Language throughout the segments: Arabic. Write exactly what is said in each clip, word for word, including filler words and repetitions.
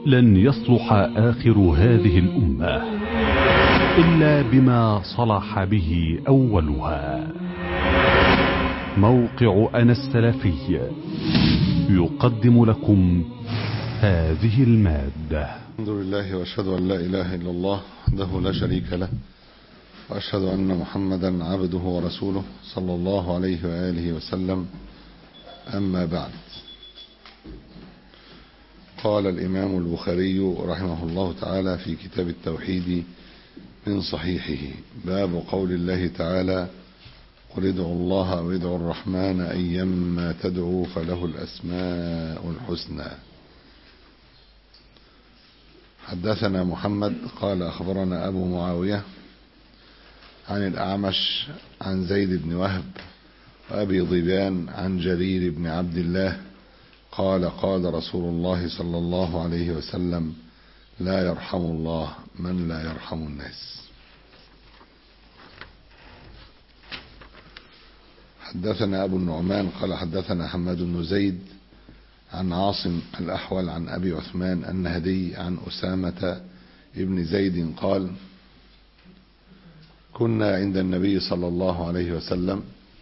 لن يصلح آخر هذه الأمة إلا بما صلح به أولها. موقع أنا السلفي يقدم لكم هذه المادة. الحمد لله وأشهد أن لا إله إلا الله وحده لا شريك له، وأشهد أن محمدا عبده ورسوله صلى الله عليه وآله وسلم. أما بعد، قال الإمام البخاري رحمه الله تعالى في كتاب التوحيد من صحيحه: باب قول الله تعالى: قل ادعوا الله أو ادعوا الرحمن أيما تدعوا فله الأسماء الحسنى. حدثنا محمد قال أخبرنا أبو معاوية عن الأعمش عن زيد بن وهب وأبي ضبان عن جرير بن عبد الله قال: قال رسول الله صلى الله عليه وسلم: لا يرحم الله من لا يرحم الناس. حدثنا أبو النعمان قال حدثنا حماد بن زيد عن عاصم الأحول عن أبي عثمان النهدي عن أسامة ابن زيد قال: كنا عند النبي صلى الله عليه وسلم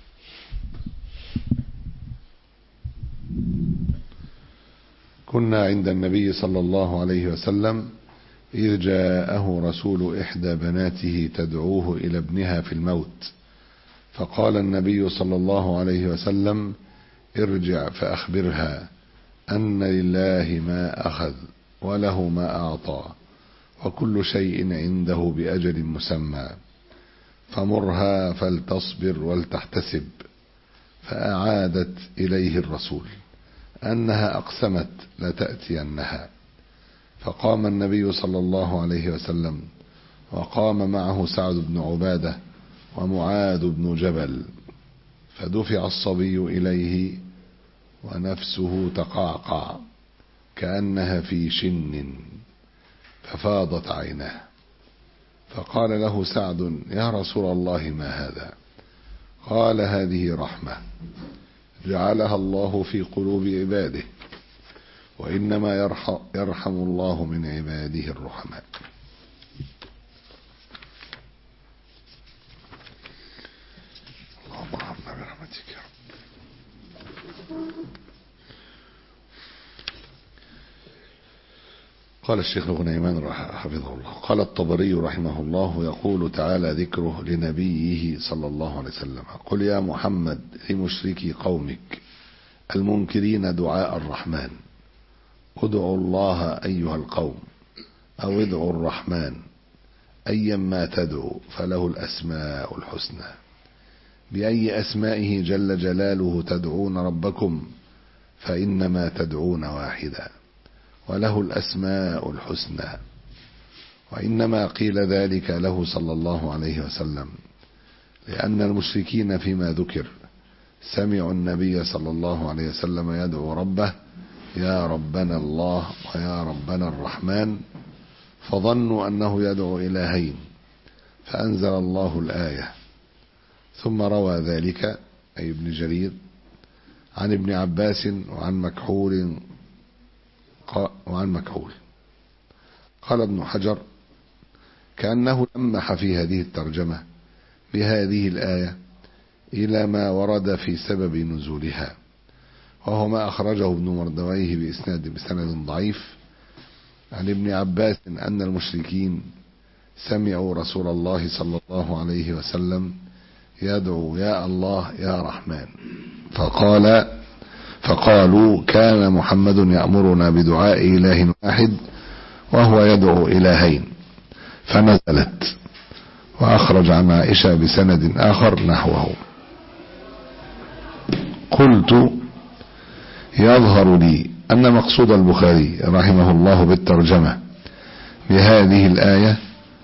كنا عند النبي صلى الله عليه وسلم إذ جاءه رسول إحدى بناته تدعوه إلى ابنها في الموت، فقال النبي صلى الله عليه وسلم: ارجع فأخبرها أن لله ما أخذ وله ما أعطى وكل شيء عنده بأجل مسمى، فمرها فلتصبر ولتحتسب. فأعادت إليه الرسول أنها أقسمت لتأتينها، فقام النبي صلى الله عليه وسلم وقام معه سعد بن عبادة ومعاذ بن جبل، فدفع الصبي إليه ونفسه تقعقع كأنها في شن، ففاضت عيناه، فقال له سعد: يا رسول الله ما هذا؟ قال: هذه رحمة جعلها الله في قلوب عباده، وإنما يرحم الله من عباده الرحماء. اللهم ارحمنا برحمتك يا رب. قال الشيخ غنيمان حفظه الله: قال الطبري رحمه الله: يقول تعالى ذكره لنبيه صلى الله عليه وسلم: قل يا محمد لمشركي قومك المنكرين دعاء الرحمن ادعوا الله أيها القوم أو ادعوا الرحمن أيما تدعوا فله الأسماء الحسنى. بأي أسمائه جل جلاله تدعون ربكم فإنما تدعون واحدا وله الأسماء الحسنى. وإنما قيل ذلك له صلى الله عليه وسلم لأن المشركين فيما ذكر سمعوا النبي صلى الله عليه وسلم يدعو ربه: يا ربنا الله ويا ربنا الرحمن، فظنوا أنه يدعو إلهين، فأنزل الله الآية. ثم روى ذلك أي ابن جرير عن ابن عباس وعن مكحول وعن مكحول. قال ابن حجر: كأنه لمح في هذه الترجمة بهذه الآية إلى ما ورد في سبب نزولها، وهو ما أخرجه ابن مردويه بإسناد بسند ضعيف عن ابن عباس أن المشركين سمعوا رسول الله صلى الله عليه وسلم يدعو: يا الله يا رحمن، فقال فقالوا: كان محمد يأمرنا بدعاء إله واحد وهو يدعو إلهين، فنزلت. وأخرج عن عائشة بسند آخر نحوه. قلت: يظهر لي أن مقصود البخاري رحمه الله بالترجمة بهذه الآية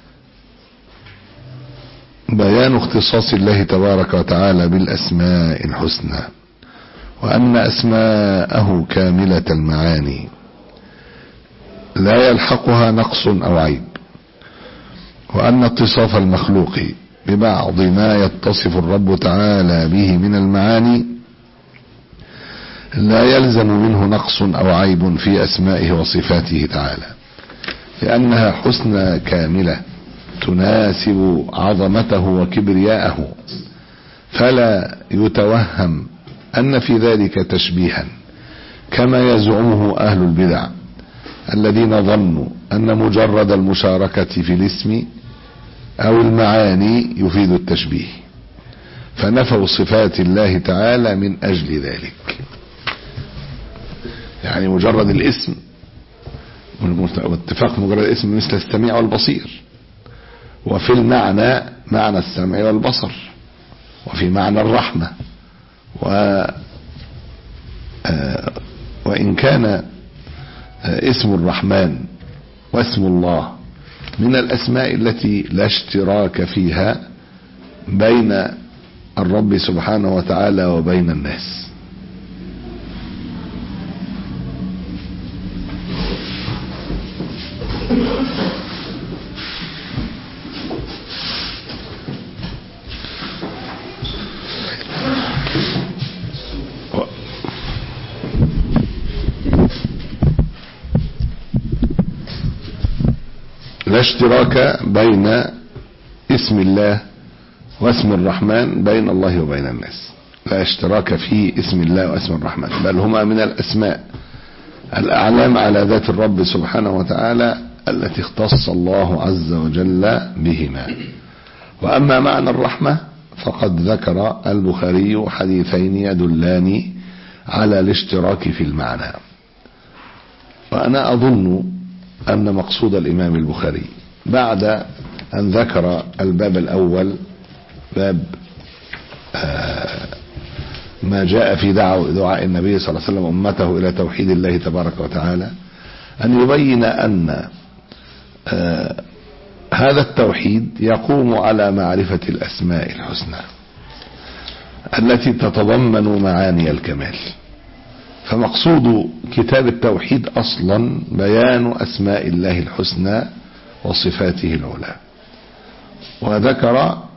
بيان اختصاص الله تبارك وتعالى بالأسماء الحسنى، وأن أسماءه كاملة المعاني لا يلحقها نقص أو عيب، وأن اتصاف المخلوق ببعض ما يتصف الرب تعالى به من المعاني لا يلزم منه نقص أو عيب في أسمائه وصفاته تعالى، لأنها حسنى كاملة تناسب عظمته وكبرياءه، فلا يتوهم أن في ذلك تشبيها كما يزعمه أهل البدع الذين ظنوا أن مجرد المشاركة في الاسم أو المعاني يفيد التشبيه، فنفوا صفات الله تعالى من أجل ذلك. يعني مجرد الاسم واتفاق مجرد الاسم مثل السميع والبصير، وفي المعنى معنى السمع والبصر، وفي معنى الرحمة، و وإن كان اسم الرحمن واسم الله من الأسماء التي لا اشتراك فيها بين الرب سبحانه وتعالى وبين الناس. لا اشتراك بين اسم الله واسم الرحمن بين الله وبين الناس، لا اشتراك في اسم الله واسم الرحمن، بل هما من الأسماء الأعلام على ذات الرب سبحانه وتعالى التي اختص الله عز وجل بهما. وأما معنى الرحمة فقد ذكر البخاري حديثين يدلان على الاشتراك في المعنى، وأنا أظن أن مقصود الإمام البخاري بعد أن ذكر الباب الأول باب ما جاء في دعاء النبي صلى الله عليه وسلم أمته إلى توحيد الله تبارك وتعالى، أن يبين أن هذا التوحيد يقوم على معرفة الأسماء الحسنى التي تتضمن معاني الكمال. فمقصود كتاب التوحيد أصلا بيان أسماء الله الحسنى وصفاته العلى، وذكر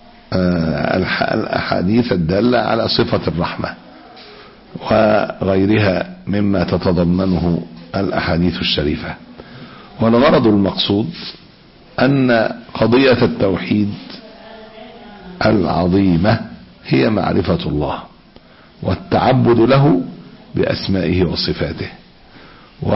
الأحاديث الدالة على صفة الرحمة وغيرها مما تتضمنه الأحاديث الشريفة. والغرض المقصود أن قضية التوحيد العظيمة هي معرفة الله والتعبد له بأسمائه وصفاته، و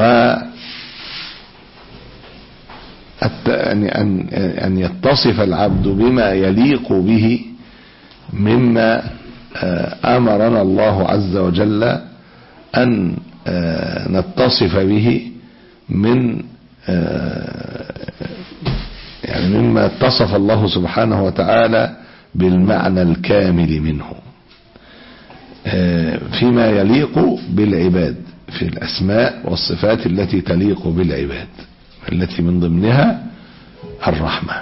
أن يتصف العبد بما يليق به مما أمرنا الله عز وجل أن نتصف به من يعني مما اتصف الله سبحانه وتعالى بالمعنى الكامل منه فيما يليق بالعباد في الأسماء والصفات التي تليق بالعباد، التي من ضمنها الرحمة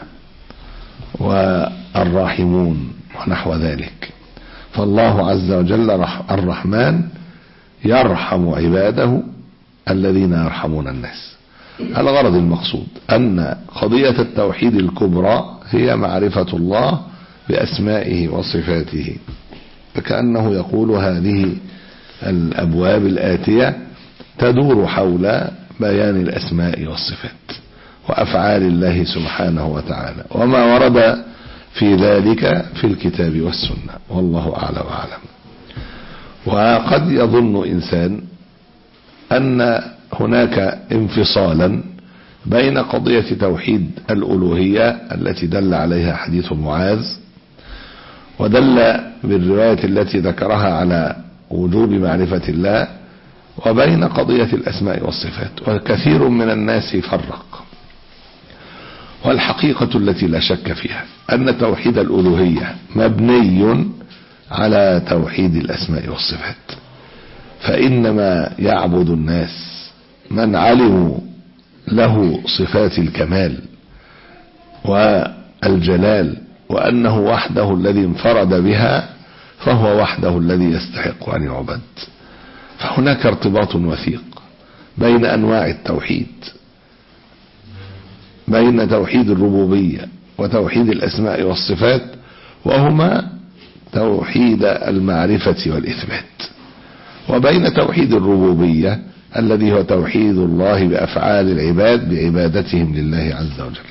والراحمون ونحو ذلك. فالله عز وجل الرحمن يرحم عباده الذين يرحمون الناس. الغرض المقصود أن قضية التوحيد الكبرى هي معرفة الله بأسمائه وصفاته، فكأنه يقول هذه الأبواب الآتية تدور حول بيان الأسماء والصفات وأفعال الله سبحانه وتعالى وما ورد في ذلك في الكتاب والسنة، والله أعلى وأعلم. وقد يظن إنسان أن هناك انفصالا بين قضية توحيد الألوهية التي دل عليها حديث معاذ ودل بالرواية التي ذكرها على وجوب معرفة الله، وبين قضية الأسماء والصفات. وكثير من الناس فرق، والحقيقة التي لا شك فيها أن توحيد الألوهية مبني على توحيد الأسماء والصفات، فإنما يعبد الناس من علموا له صفات الكمال والجلال وأنه وحده الذي انفرد بها، فهو وحده الذي يستحق أن يعبد. فهناك ارتباط وثيق بين أنواع التوحيد، بين توحيد الربوبية وتوحيد الأسماء والصفات، وهما توحيد المعرفة والإثبات. وبين توحيد الربوبية الذي هو توحيد الله بأفعال العباد بعبادتهم لله عز وجل.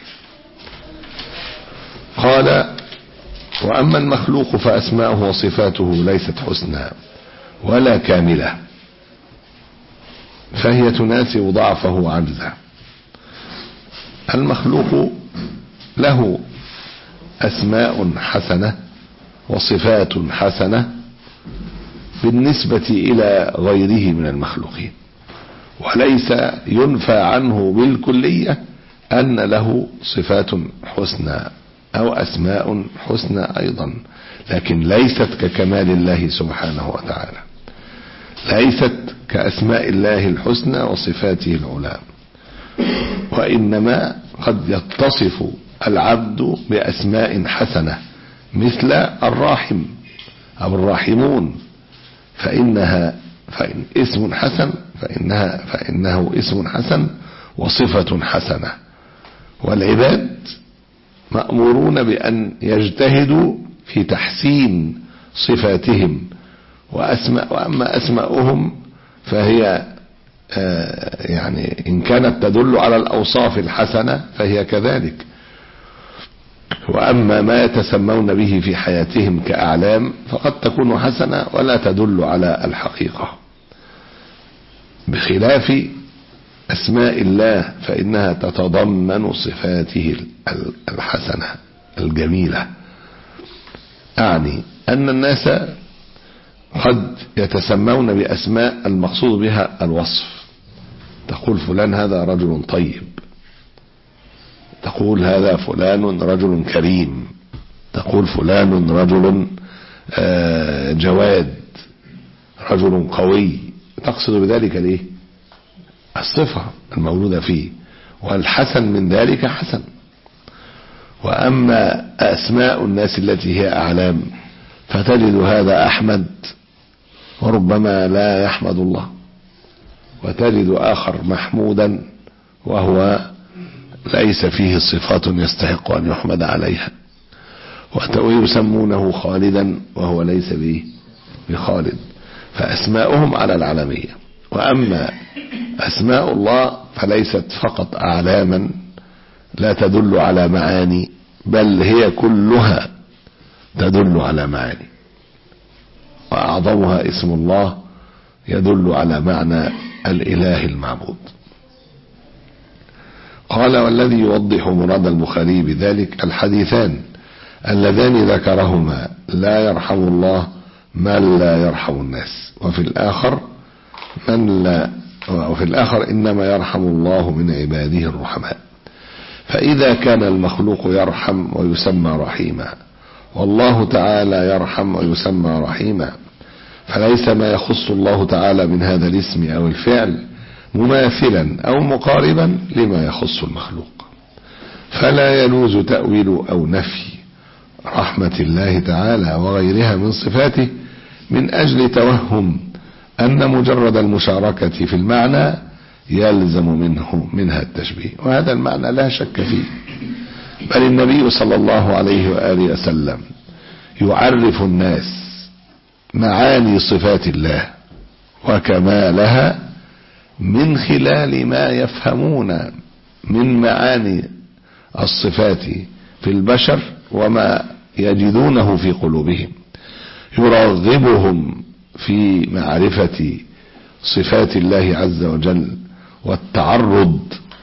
قال: وأما المخلوق فأسماؤه وصفاته ليست حسنى ولا كاملة، فهي تناسب ضعفه وعجزه. المخلوق له أسماء حسنة وصفات حسنة بالنسبة إلى غيره من المخلوقين، وليس ينفى عنه بالكلية أن له صفات حسنى أو أسماء حسنى أيضا، لكن ليست ككمال الله سبحانه وتعالى، ليست كأسماء الله الحسنى وصفاته العلى، وإنما قد يتصف العبد بأسماء حسنة مثل الراحم أو الراحمون، فإنها فإن اسم حسن فإنها فإنه اسم حسن وصفة حسنة. والعباد مأمورون بأن يجتهدوا في تحسين صفاتهم وأسماء، وأما أسماؤهم فهي يعني إن كانت تدل على الأوصاف الحسنة فهي كذلك، وأما ما يتسمون به في حياتهم كأعلام فقد تكون حسنة ولا تدل على الحقيقة، بخلاف أسماء الله فإنها تتضمن صفاته الحسنة الجميلة. أعني أن الناس قد يتسمون بأسماء المقصود بها الوصف، تقول فلان هذا رجل طيب، تقول هذا فلان رجل كريم، تقول فلان رجل جواد، رجل قوي، تقصد بذلك ليه؟ الصفة المولودة فيه، والحسن من ذلك حسن. وأما أسماء الناس التي هي أعلام فتجد هذا أحمد وربما لا يحمد الله، وتجد آخر محمودا وهو ليس فيه صفات يستحق أن يحمد عليها، ويسمونه خالدا وهو ليس به بخالد، فأسماؤهم على العالمية. وأما أسماء الله فليست فقط أعلاما لا تدل على معاني، بل هي كلها تدل على معاني، وأعظمها اسم الله يدل على معنى الإله المعبود. قال: والذي يوضح مراد البخاري بذلك الحديثان اللذان ذكرهما: لا يرحم الله من لا يرحم الناس، وفي الآخر من لا وفي الآخر إنما يرحم الله من عباده الرحماء. فإذا كان المخلوق يرحم ويسمى رحيما، والله تعالى يرحم ويسمى رحيما، فليس ما يخص الله تعالى من هذا الاسم أو الفعل مماثلا أو مقاربا لما يخص المخلوق، فلا يجوز تأويل أو نفي رحمة الله تعالى وغيرها من صفاته من أجل توهم أن مجرد المشاركة في المعنى يلزم منه منها التشبيه، وهذا المعنى لا شك فيه، بل النبي صلى الله عليه وآله وسلم يعرف الناس معاني صفات الله وكمالها من خلال ما يفهمون من معاني الصفات في البشر وما يجدونه في قلوبهم، يرغبهم في معرفة صفات الله عز وجل والتعرض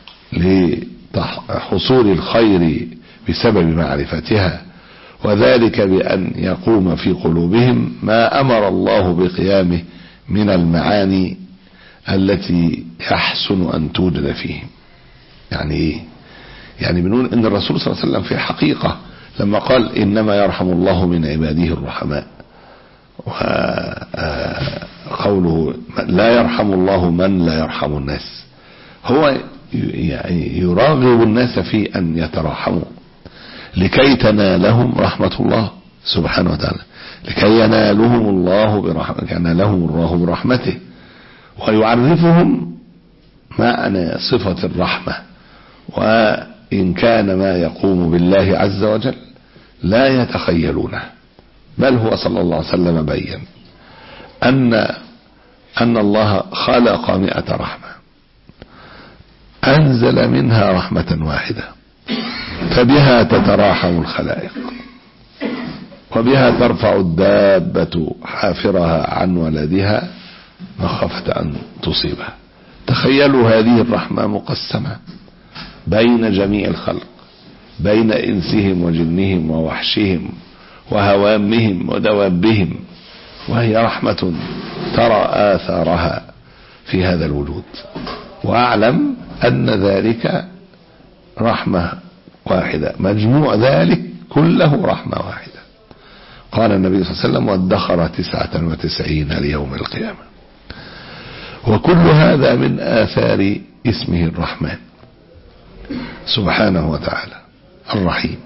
لحصول الخير بسبب معرفتها، وذلك بأن يقوم في قلوبهم ما أمر الله بقيامه من المعاني التي يحسن أن توجد فيهم. يعني إيه؟ يعني بنقول إن الرسول صلى الله عليه وسلم في حقيقة لما قال إنما يرحم الله من عباده الرحماء، وقوله لا يرحم الله من لا يرحم الناس، هو يراغب الناس في أن يتراحموا لكي تنالهم رحمة الله سبحانه وتعالى، لكي ينالهم الله برحمته، ينالهم الله برحمته، ويعرفهم معنى صفة الرحمة. وإن كان ما يقوم بالله عز وجل لا يتخيلونه، بل هو صلى الله عليه وسلم بين أن أن الله خلق مئة رحمة، أنزل منها رحمة واحدة فبها تتراحم الخلائق، وبها ترفع الدابة حافرها عن ولدها مخافة أن تصيبها. تخيلوا هذه الرحمة مقسمة بين جميع الخلق، بين إنسهم وجنهم ووحشهم وهوامهم ودوابهم، وهي رحمة ترى آثارها في هذا الوجود. وأعلم أن ذلك رحمة واحدة، مجموع ذلك كله رحمة واحدة. قال النبي صلى الله عليه وسلم: وادخر تسعة وتسعين ليوم القيامة. وكل هذا من آثار اسمه الرحمن سبحانه وتعالى الرحيم.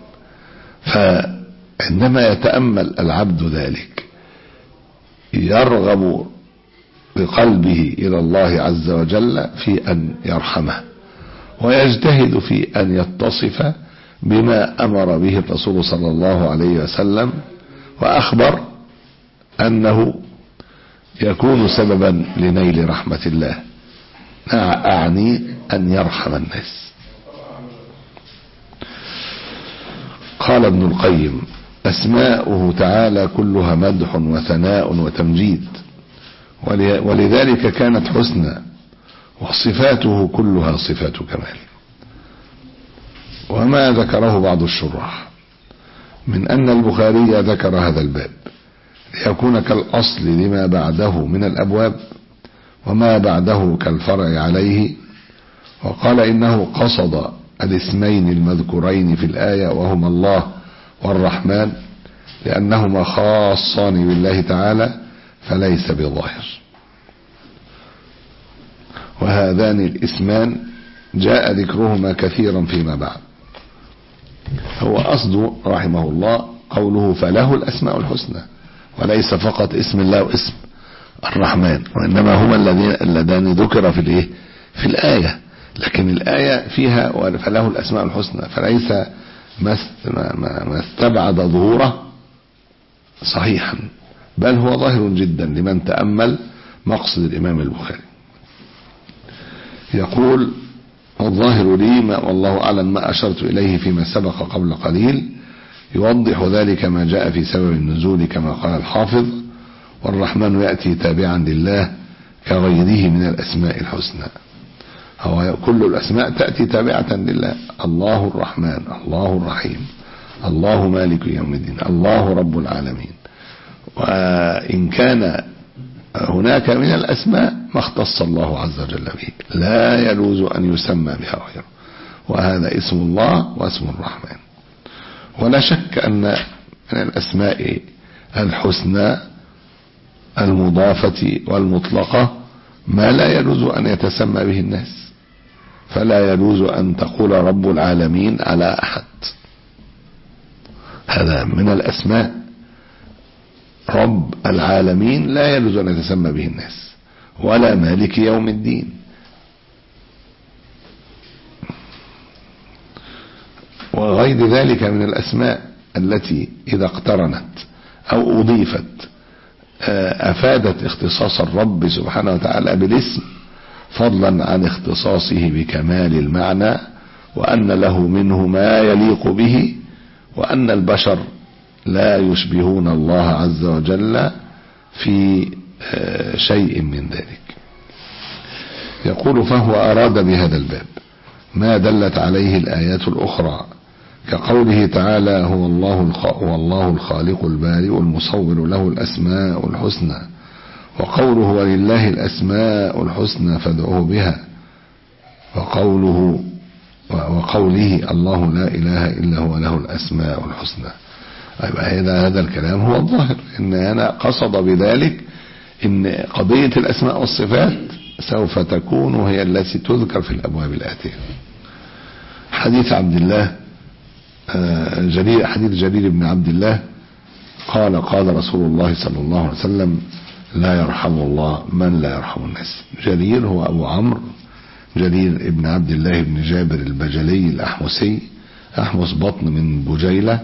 فعندما يتأمل العبد ذلك يرغب بقلبه إلى الله عز وجل في أن يرحمه، ويجتهد في أن يتصف بما أمر به الرسول صلى الله عليه وسلم وأخبر أنه يكون سببا لنيل رحمة الله، أعني أن يرحم الناس. قال ابن القيم: أسماؤه تعالى كلها مدح وثناء وتمجيد، ولذلك كانت حسنى، وصفاته كلها صفات كمال. وما ذكره بعض الشراح من أن البخاري ذكر هذا الباب ليكون كالأصل لما بعده من الأبواب، وما بعده كالفرع عليه، وقال إنه قصد الاسمين المذكورين في الآية وهما الله والرحمن لأنهما خاصان بالله تعالى فليس بظاهر. وهذان الاسمان جاء ذكرهما كثيرا فيما بعد. هو قصده رحمه الله قوله فله الأسماء الحسنى، وليس فقط اسم الله واسم الرحمن، وإنما هما اللذان ذكر في الايه في الآية. لكن الآية فيها فله الأسماء الحسنى، فليس ما استبعد ظهوره صحيحا، بل هو ظاهر جدا لمن تأمل مقصد الإمام البخاري. يقول: والظاهر لي ما والله أعلم ما أشرت إليه فيما سبق قبل قليل يوضح ذلك ما جاء في سبب النزول كما قال الحافظ: والرحمن يأتي تابعا لله كغيره من الأسماء الحسنى. هو كل الأسماء تأتي تابعة لله، الله الرحمن، الله الرحيم، الله مالك يوم الدين، الله رب العالمين. وإن كان هناك من الأسماء ما اختص الله عز وجل به لا يجوز أن يسمى بها غيره، وهذا اسم الله واسم الرحمن. ولا شك أن من الأسماء الحسنى المضافة والمطلقة ما لا يجوز أن يتسمى به الناس، فلا يجوز أن تقول رب العالمين على أحد، هذا من الأسماء. رب العالمين لا يجوز أن يتسمى به الناس، ولا مالك يوم الدين. وغير ذلك من الأسماء التي إذا اقترنت أو أضيفت أفادت اختصاص الرب سبحانه وتعالى بالاسم، فضلا عن اختصاصه بكمال المعنى، وأن له منه ما يليق به، وأن البشر لا يشبهون الله عز وجل في شيء من ذلك. يقول: فهو أراد بهذا الباب ما دلت عليه الآيات الأخرى كقوله تعالى: هو الله هو الله الخالق البارئ المصور له الأسماء الحسنى، وقوله ولله الأسماء الحسنى فادعوه بها، وقوله وقوله الله لا إله إلا هو له الأسماء الحسنى. هذا هذا الكلام هو الظاهر، إن أنا قصد بذلك إن قضية الأسماء والصفات سوف تكون هي التي تذكر في الأبواب الآتية. حديث عبد الله جرير حديث جرير بن عبد الله قال: قال رسول الله صلى الله عليه وسلم: لا يرحم الله من لا يرحم الناس. جرير هو أبو عمرو جرير ابن عبد الله بن جابر البجلي الأحمسي، أحمس بطن من بجيلة،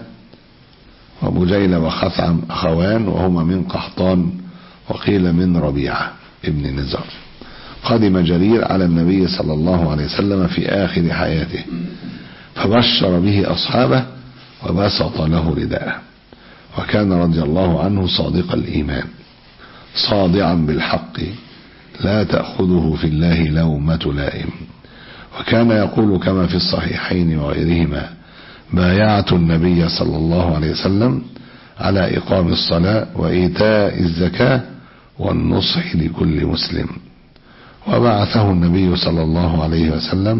وبجيلة وخثعم أخوان، وهما من قحطان، وقيل من ربيعة ابن نزار. قدم جرير على النبي صلى الله عليه وسلم في آخر حياته فبشر به أصحابه وبسط له رداءه، وكان رضي الله عنه صادق الإيمان صادعا بالحق لا تأخذه في الله لومة لائم، وكان يقول كما في الصحيحين وغيرهما: بايعت النبي صلى الله عليه وسلم على إقام الصلاة وإيتاء الزكاة والنصح لكل مسلم. وبعثه النبي صلى الله عليه وسلم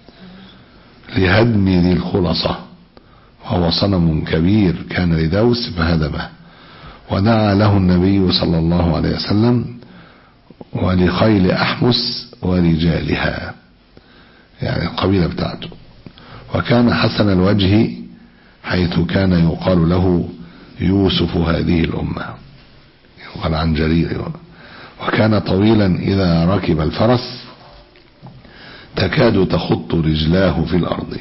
لهدم ذي الخلصة، وهو صنم كبير كان لدوس فهدمه، ودعا له النبي صلى الله عليه وسلم ولخيل أحمس ورجالها، يعني القبيلة بتاعته. وكان حسن الوجه حيث كان يقال له يوسف هذه الأمة، يقال عن جرير. وكان طويلا إذا ركب الفرس تكاد تخط رجلاه في الأرض.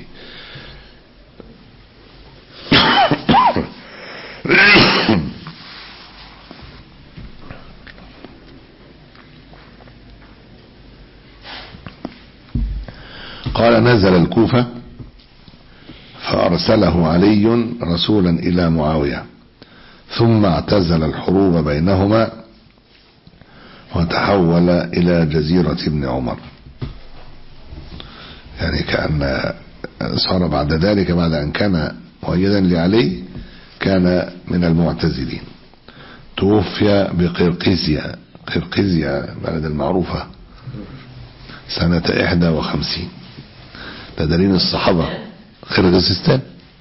قال: نزل الكوفة فأرسله علي رسولا إلى معاوية، ثم اعتزل الحروب بينهما وتحول إلى جزيرة ابن عمر، يعني كأن صار بعد ذلك بعد أن كان مؤيدا لعلي كان من المعتزلين. توفي بقرقيزيا، قرقيزيا بلد المعروفة، سنة إحدى وخمسين. تدرين الصحابة قرغيزستان،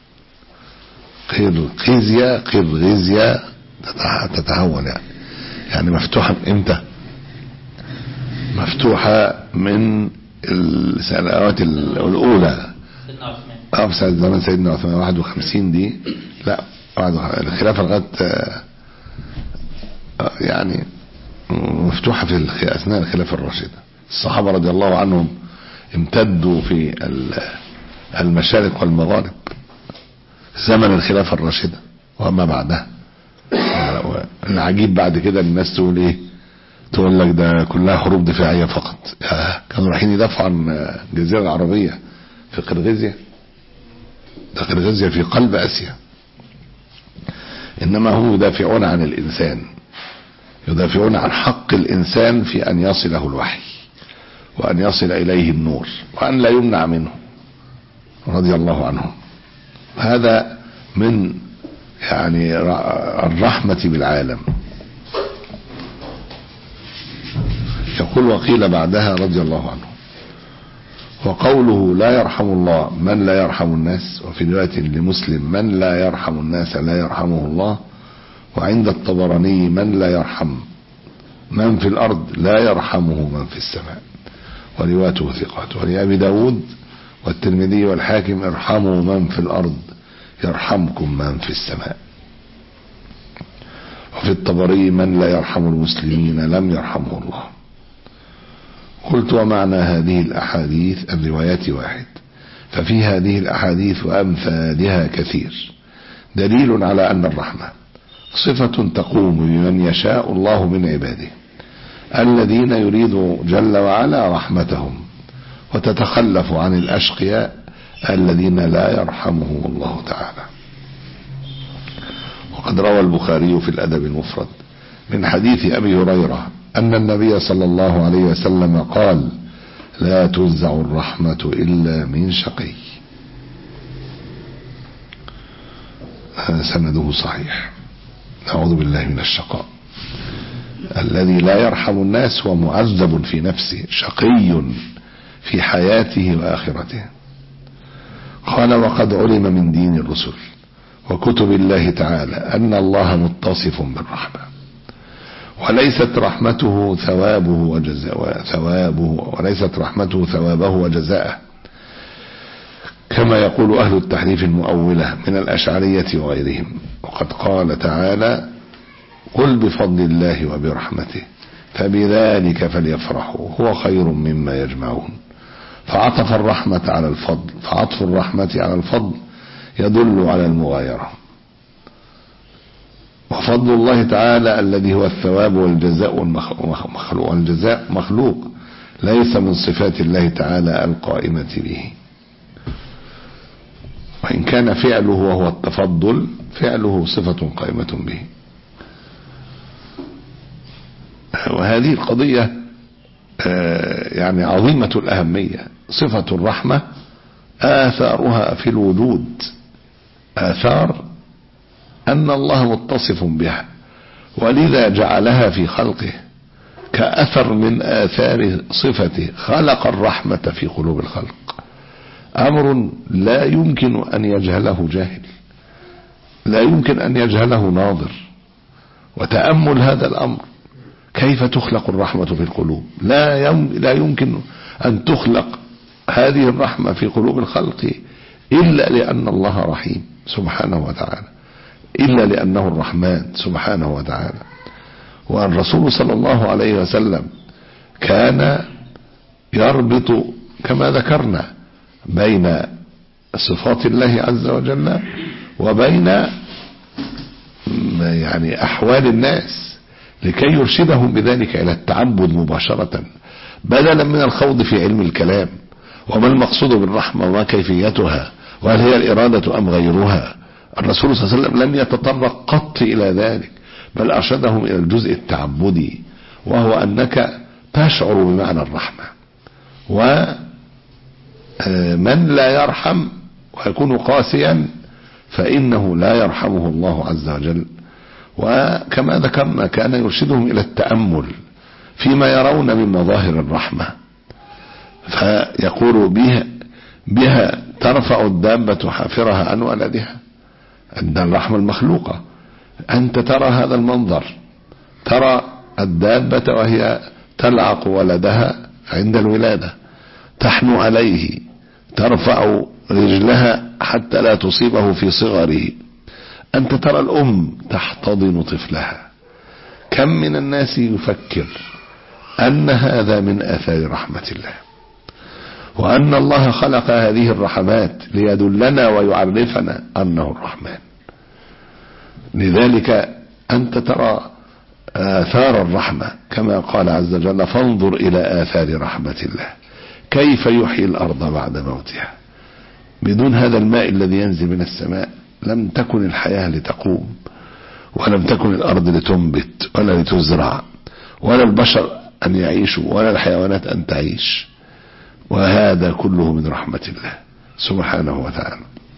قرقيزيا قرغيزيا تتحول يعني يعني مفتوحة امتى؟ مفتوحة من السنوات الأولى اه في زمن سيدنا عثمان واحد وخمسين دي، لا الخلافة لغاية يعني مفتوحة في أثناء الخلافة الراشدة. الصحابة رضي الله عنهم امتدوا في المشارق والمغارب زمن الخلافة الراشدة وما بعدها. العجيب بعد كده الناس تقول ايه؟ تقول لك ده كلها حروب دفاعية فقط. كانوا رايحين يدافعوا عن الجزيرة العربية في قرغيزيا، ده قرغيزيا في قلب آسيا، إنما هم يدافعون عن الإنسان، يدافعون عن حق الإنسان في أن يصله الوحي وأن يصل إليه النور وأن لا يمنع منه رضي الله عنهم. هذا من يعني الرحمة بالعالم. يقول: وقيل بعدها رضي الله عنه. وقوله لا يرحم الله من لا يرحم الناس، وفي رواية لمسلم من لا يرحم الناس لا يرحمه الله، وعند الطبراني من لا يرحم من في الأرض لا يرحمه من في السماء، ورواته ثقات. ولأبي داود والترمذي والحاكم: ارحموا من في الأرض يرحمكم من في السماء. وفي الطبري من لا يرحم المسلمين لم يرحمه الله. قلت: ومعنى هذه الأحاديث الروايات واحد، ففي هذه الأحاديث وأمثالها كثير دليل على أن الرحمة صفة تقوم بمن يشاء الله من عباده الذين يريد جل وعلا رحمتهم، وتتخلف عن الأشقياء الذين لا يرحمهم الله تعالى. وقد روى البخاري في الأدب المفرد من حديث أبي هريرة أن النبي صلى الله عليه وسلم قال: لا تنزع الرحمة إلا من شقي. هذا سنده صحيح، نعوذ بالله من الشقاء. الذي لا يرحم الناس ومعذب في نفسه، شقي في حياته وآخرته. قال: وقد علم من دين الرسل وكتب الله تعالى أن الله متصف بالرحمة، وليست رحمته ثوابه وجزاءه ثوابه وليست رحمته ثوابه وجزاءه، كما يقول أهل التحريف المؤولة من الأشعرية وغيرهم. وقد قال تعالى: قل بفضل الله وبرحمته فبذلك فليفرحوا هو خير مما يجمعون. فعطف الرحمة على الفضل فعطف الرحمة على الفضل يدل على المغايرة. وفضل الله تعالى الذي هو الثواب والجزاء والمخلوق والجزاء مخلوق، ليس من صفات الله تعالى القائمة به، وإن كان فعله وهو التفضل فعله صفة قائمة به. وهذه القضية يعني عظيمة الأهمية. صفة الرحمة آثارها في الوجود، آثار أن الله متصف بها، ولذا جعلها في خلقه كأثر من آثار صفته. خلق الرحمة في قلوب الخلق، أمر لا يمكن أن يجهله جاهل، لا يمكن أن يجهله ناظر. وتأمل هذا الأمر، كيف تخلق الرحمة في القلوب؟ لا يم لا يمكن أن تخلق هذه الرحمة في قلوب الخلق إلا لأن الله رحيم سبحانه وتعالى، إلا لأنه الرحمن سبحانه وتعالى. والرسول صلى الله عليه وسلم كان يربط كما ذكرنا بين صفات الله عز وجل وبين يعني أحوال الناس لكي يرشدهم بذلك إلى التعبد مباشرة، بدلا من الخوض في علم الكلام وما المقصود بالرحمة وما كيفيتها وهل هي الإرادة أم غيرها. الرسول صلى الله عليه وسلم لم يتطرق قط إلى ذلك، بل أرشدهم إلى الجزء التعبدي، وهو أنك تشعر بمعنى الرحمة. ومن لا يرحم ويكون قاسيا فإنه لا يرحمه الله عز وجل. وكما ذكرنا كان يرشدهم إلى التأمل فيما يرون من مظاهر الرحمة، فيقول بها, بها ترفع الدابة حافرها عن ولدها، أن الرحمة المخلوقة. أنت ترى هذا المنظر، ترى الدابة وهي تلعق ولدها عند الولادة، تحنو عليه، ترفع رجلها حتى لا تصيبه في صغره. أنت ترى الأم تحتضن طفلها. كم من الناس يفكر أن هذا من آثار رحمة الله، وأن الله خلق هذه الرحمات ليدلنا ويعرفنا أنه الرحمن. لذلك أنت ترى آثار الرحمة كما قال عز وجل: فانظر إلى آثار رحمة الله كيف يحيي الأرض بعد موتها. بدون هذا الماء الذي ينزل من السماء لم تكن الحياة لتقوم، ولم تكن الأرض لتنبت ولا لتزرع، ولا البشر أن يعيشوا، ولا الحيوانات أن تعيش. وهذا كله من رحمة الله سبحانه وتعالى.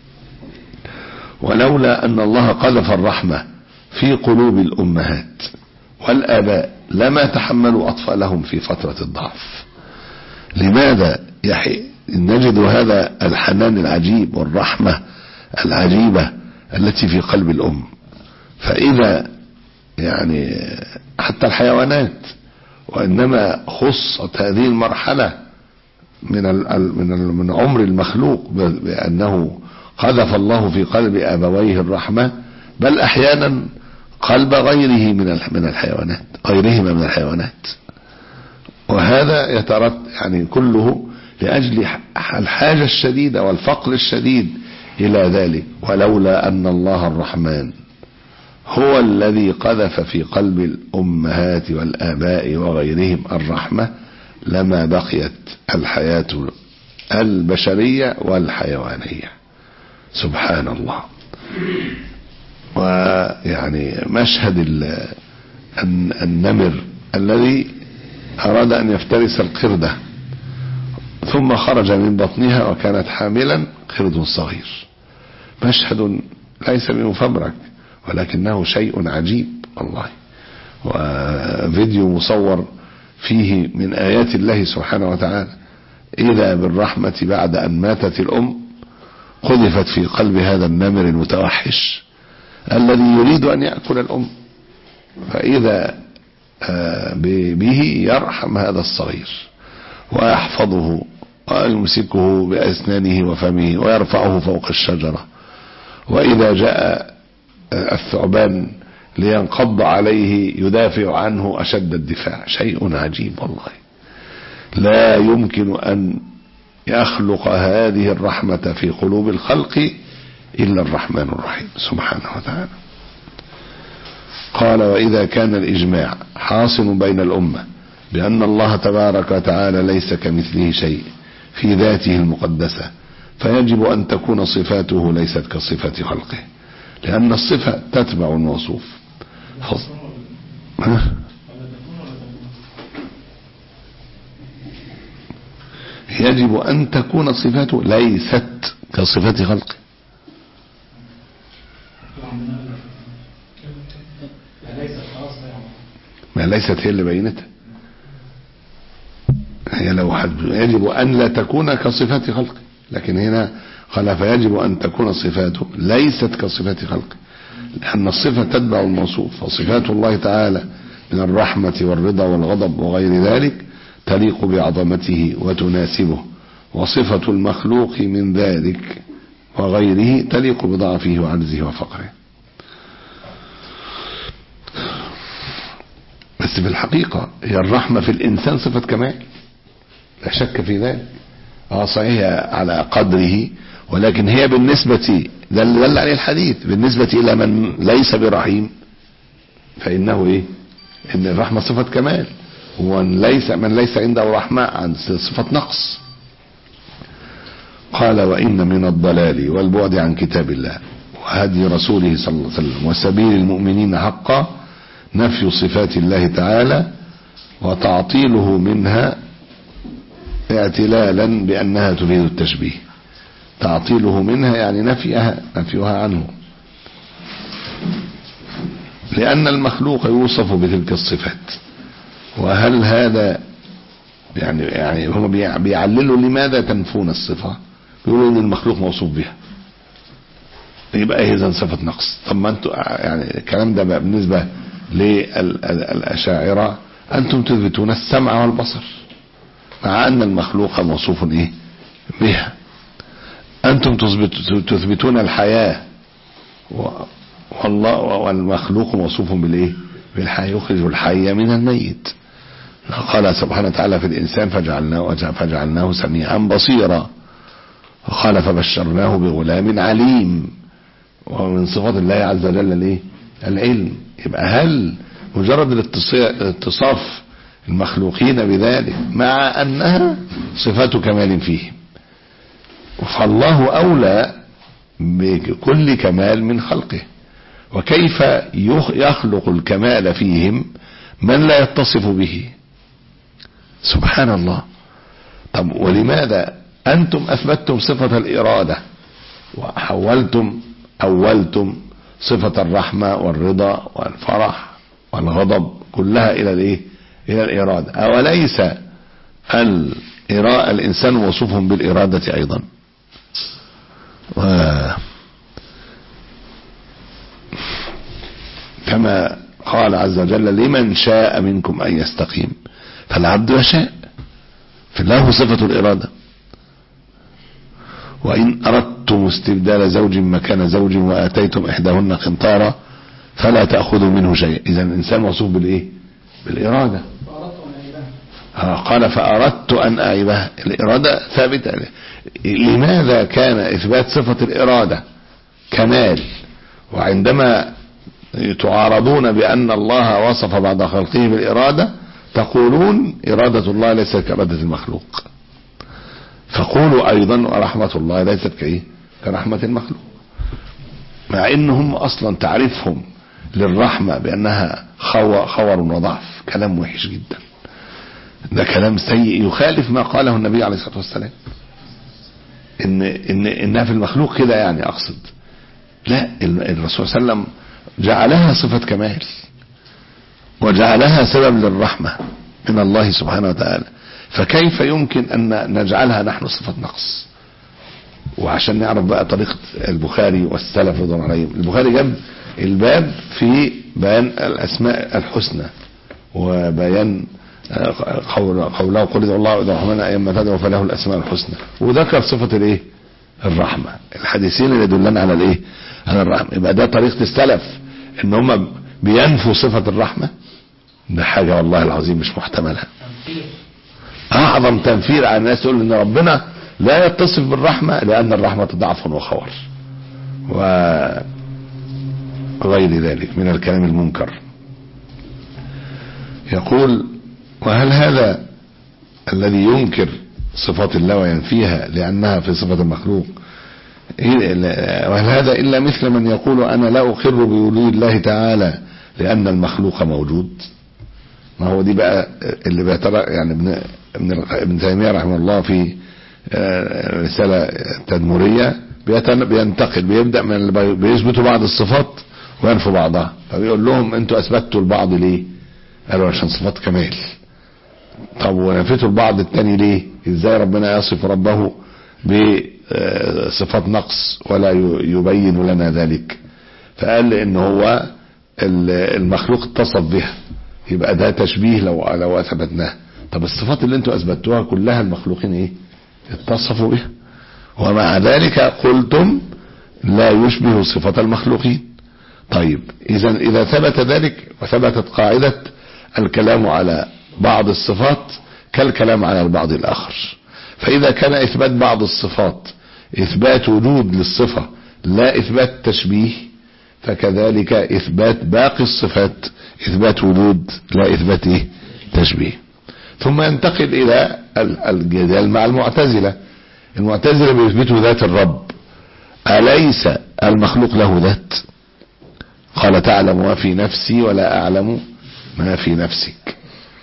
ولولا أن الله قذف الرحمة في قلوب الأمهات والآباء لما تحملوا أطفالهم في فترة الضعف. لماذا نجد هذا الحنان العجيب والرحمة العجيبة التي في قلب الأم؟ فإذا يعني حتى الحيوانات، وإنما خصت هذه المرحلة من من من عمر المخلوق بأنه قذف الله في قلب أبويه الرحمة، بل أحيانا قلب غيره من من الحيوانات غيرهما من الحيوانات. وهذا يترتب يعني كله لأجل الحاجة الشديدة والفقر الشديد إلى ذلك. ولولا أن الله الرحمن هو الذي قذف في قلب الأمهات والآباء وغيرهم الرحمة لما بقيت الحياة البشرية والحيوانية. سبحان الله. ويعني مشهد النمر الذي أراد أن يفترس القردة ثم خرج من بطنها وكانت حاملا قرد صغير، مشهد ليس بمفبرك ولكنه شيء عجيب والله. وفيديو مصور فيه من آيات الله سبحانه وتعالى: إذا بالرحمة بعد أن ماتت الأم قذفت في قلب هذا النمر المتوحش الذي يريد أن يأكل الأم، فإذا به يرحم هذا الصغير ويحفظه ويمسكه بأسنانه وفمه ويرفعه فوق الشجرة. وإذا جاء الثعبان لينقض عليه يدافع عنه أشد الدفاع. شيء عجيب والله. لا يمكن أن يخلق هذه الرحمة في قلوب الخلق إلا الرحمن الرحيم سبحانه وتعالى. قال وإذا كان الإجماع حاصل بين الأمة بأن الله تبارك وتعالى ليس كمثله شيء في ذاته المقدسة، فيجب أن تكون صفاته ليست كصفة خلقه، لأن الصفة تتبع الموصوف. يجب أن تكون صفاته ليست كصفة خلقه. ما ليست هي اللي بينتها، هي لو حد يجب أن لا تكون كصفات خلقه، لكن هنا قال فيجب أن تكون صفاته ليست كصفات خلقه، لأن الصفة تتبع الموصوف، وصفات الله تعالى من الرحمة والرضا والغضب وغير ذلك تليق بعظمته وتناسبه، وصفة المخلوق من ذلك وغيره تليق بضعفه وعجزه وفقره. بس في الحقيقة هي الرحمة في الإنسان صفة كمال، لا شك في ذلك. اه صحيح على قدره، ولكن هي بالنسبة ده اللي دل عليه الحديث، بالنسبة إلى من ليس برحيم فإنه إيه؟ إن الرحمة صفة كمال، ومن ليس من ليس عنده رحمة عن صفة نقص. قال وإن من الضلال والبعد عن كتاب الله وهدي رسوله صلى الله عليه وسلم وسبيل المؤمنين حقا نفي صفات الله تعالى وتعطيله منها اعتلالا بأنها تفيد التشبيه. تعطيله منها يعني نفيها نفيها عنه، لأن المخلوق يوصف بتلك الصفات. وهل هذا يعني يعني هم بيعللوا لماذا تنفون الصفة؟ بيقولوا ان المخلوق موصوف بها، يبقى اذا صفة نقص. طب ما انتوا يعني الكلام ده بالنسبة للأشاعرة انتم تثبتون السمع والبصر مع ان المخلوق موصوف ايه بها. انتم تثبتون الحياة والله والمخلوق موصوف بالايه بالحياة، يخرج الحي من الميت. قال سبحانه وتعالى في الإنسان فجعلناه فجعلناه سميعا بصيرا، وقال فبشرناه بغلام عليم. ومن صفات الله عز وجل الايه العلم. يبقى هل مجرد الاتصاف المخلوقين بذلك مع أنها صفات كمال فيهم، فالله أولى بكل كمال من خلقه، وكيف يخلق الكمال فيهم من لا يتصف به؟ سبحان الله. طب ولماذا أنتم أثبتتم صفة الإرادة وحولتم أولتم صفة الرحمة والرضا والفرح والغضب كلها إلى الإيه إلى الإرادة؟ أوليس الإراء الإنسان موصوف بالإرادة أيضا؟ كما قال عز وجل لمن شاء منكم أن يستقيم، فالعبد يشاء، فله صفة الإرادة. وإن أردتم استبدال زوج مكان زوج وآتيتم إحداهن قنطارا فلا تأخذوا منه شيء. إذا الإنسان موصوف بالإيه بالإرادة. قال فأردت أن أعيبها، الإرادة ثابتة. لماذا كان إثبات صفة الإرادة كمال، وعندما تعارضون بأن الله وصف بعض خلقه بالإرادة تقولون إرادة الله ليست كإرادة المخلوق؟ فقولوا أيضا ورحمة الله ليست كإيه كرحمة المخلوق، مع إنهم أصلا تعرفهم للرحمة بأنها خور وضعف. كلام وحش جدا، ده كلام سيء يخالف ما قاله النبي عليه الصلاة والسلام إن إن إنها في المخلوق كده، يعني أقصد لا، الرسول صلى الله عليه وسلم جعلها صفة كمال وجعلها سبب للرحمة من الله سبحانه وتعالى، فكيف يمكن أن نجعلها نحن صفة نقص؟ وعشان نعرف بقى طريقة البخاري والسلف رضوان عليهم، البخاري جاب الباب في بيان الأسماء الحسنى وبيان قوله قل ادعوا الله وادعوا الرحمن ايما تدعوا فله الاسماء الحسنى، وذكر صفة الايه الرحمة، الحديثين اللي يدلنا على الايه على الرحمة. يبقى ده طريقة السلف ان هم بينفوا صفة الرحمة. ده حاجة والله العظيم مش محتملة، اعظم تنفير على الناس يقول ان ربنا لا يتصف بالرحمة لان الرحمة ضعف وخور. و غير ذلك من الكلام المنكر. يقول: وهل هذا الذي ينكر صفات الله وينفيها لأنها في صفة المخلوق، وهل هذا إلا مثل من يقول أنا لا أقر بوجود الله تعالى لأن المخلوق موجود؟ ما هو دي بقى اللي بيترى يعني ابن ابن تيمية رحمه الله في رسالة تدمرية بينتقل، بيبدأ من اللي بيثبتوا بعض الصفات وينفوا بعضها، فبيقول لهم انتوا اثبتوا البعض ليه؟ قالوا عشان صفات كمال. طب ونفيتوا البعض التاني ليه؟ ازاي ربنا يصف ربه بصفات نقص ولا يبين لنا ذلك؟ فقال ان هو المخلوق اتصف بها، يبقى ده تشبيه لو لو اثبتناه. طب الصفات اللي انتوا اثبتوها كلها المخلوقين ايه؟ اتصفوا بها، ومع ذلك قلتم لا يشبه صفة المخلوقين. طيب اذا اذا ثبت ذلك وثبتت قاعدة الكلام على بعض الصفات كالكلام على البعض الاخر، فاذا كان اثبات بعض الصفات اثبات وجود للصفة لا اثبات تشبيه، فكذلك اثبات باقي الصفات اثبات وجود لا اثبات ايه؟ تشبيه. ثم ينتقل الى الجدال مع المعتزلة. المعتزلة بيثبتوا ذات الرب، أليس المخلوق له ذات؟ قال تعلم ما في نفسي ولا أعلم ما في نفسك.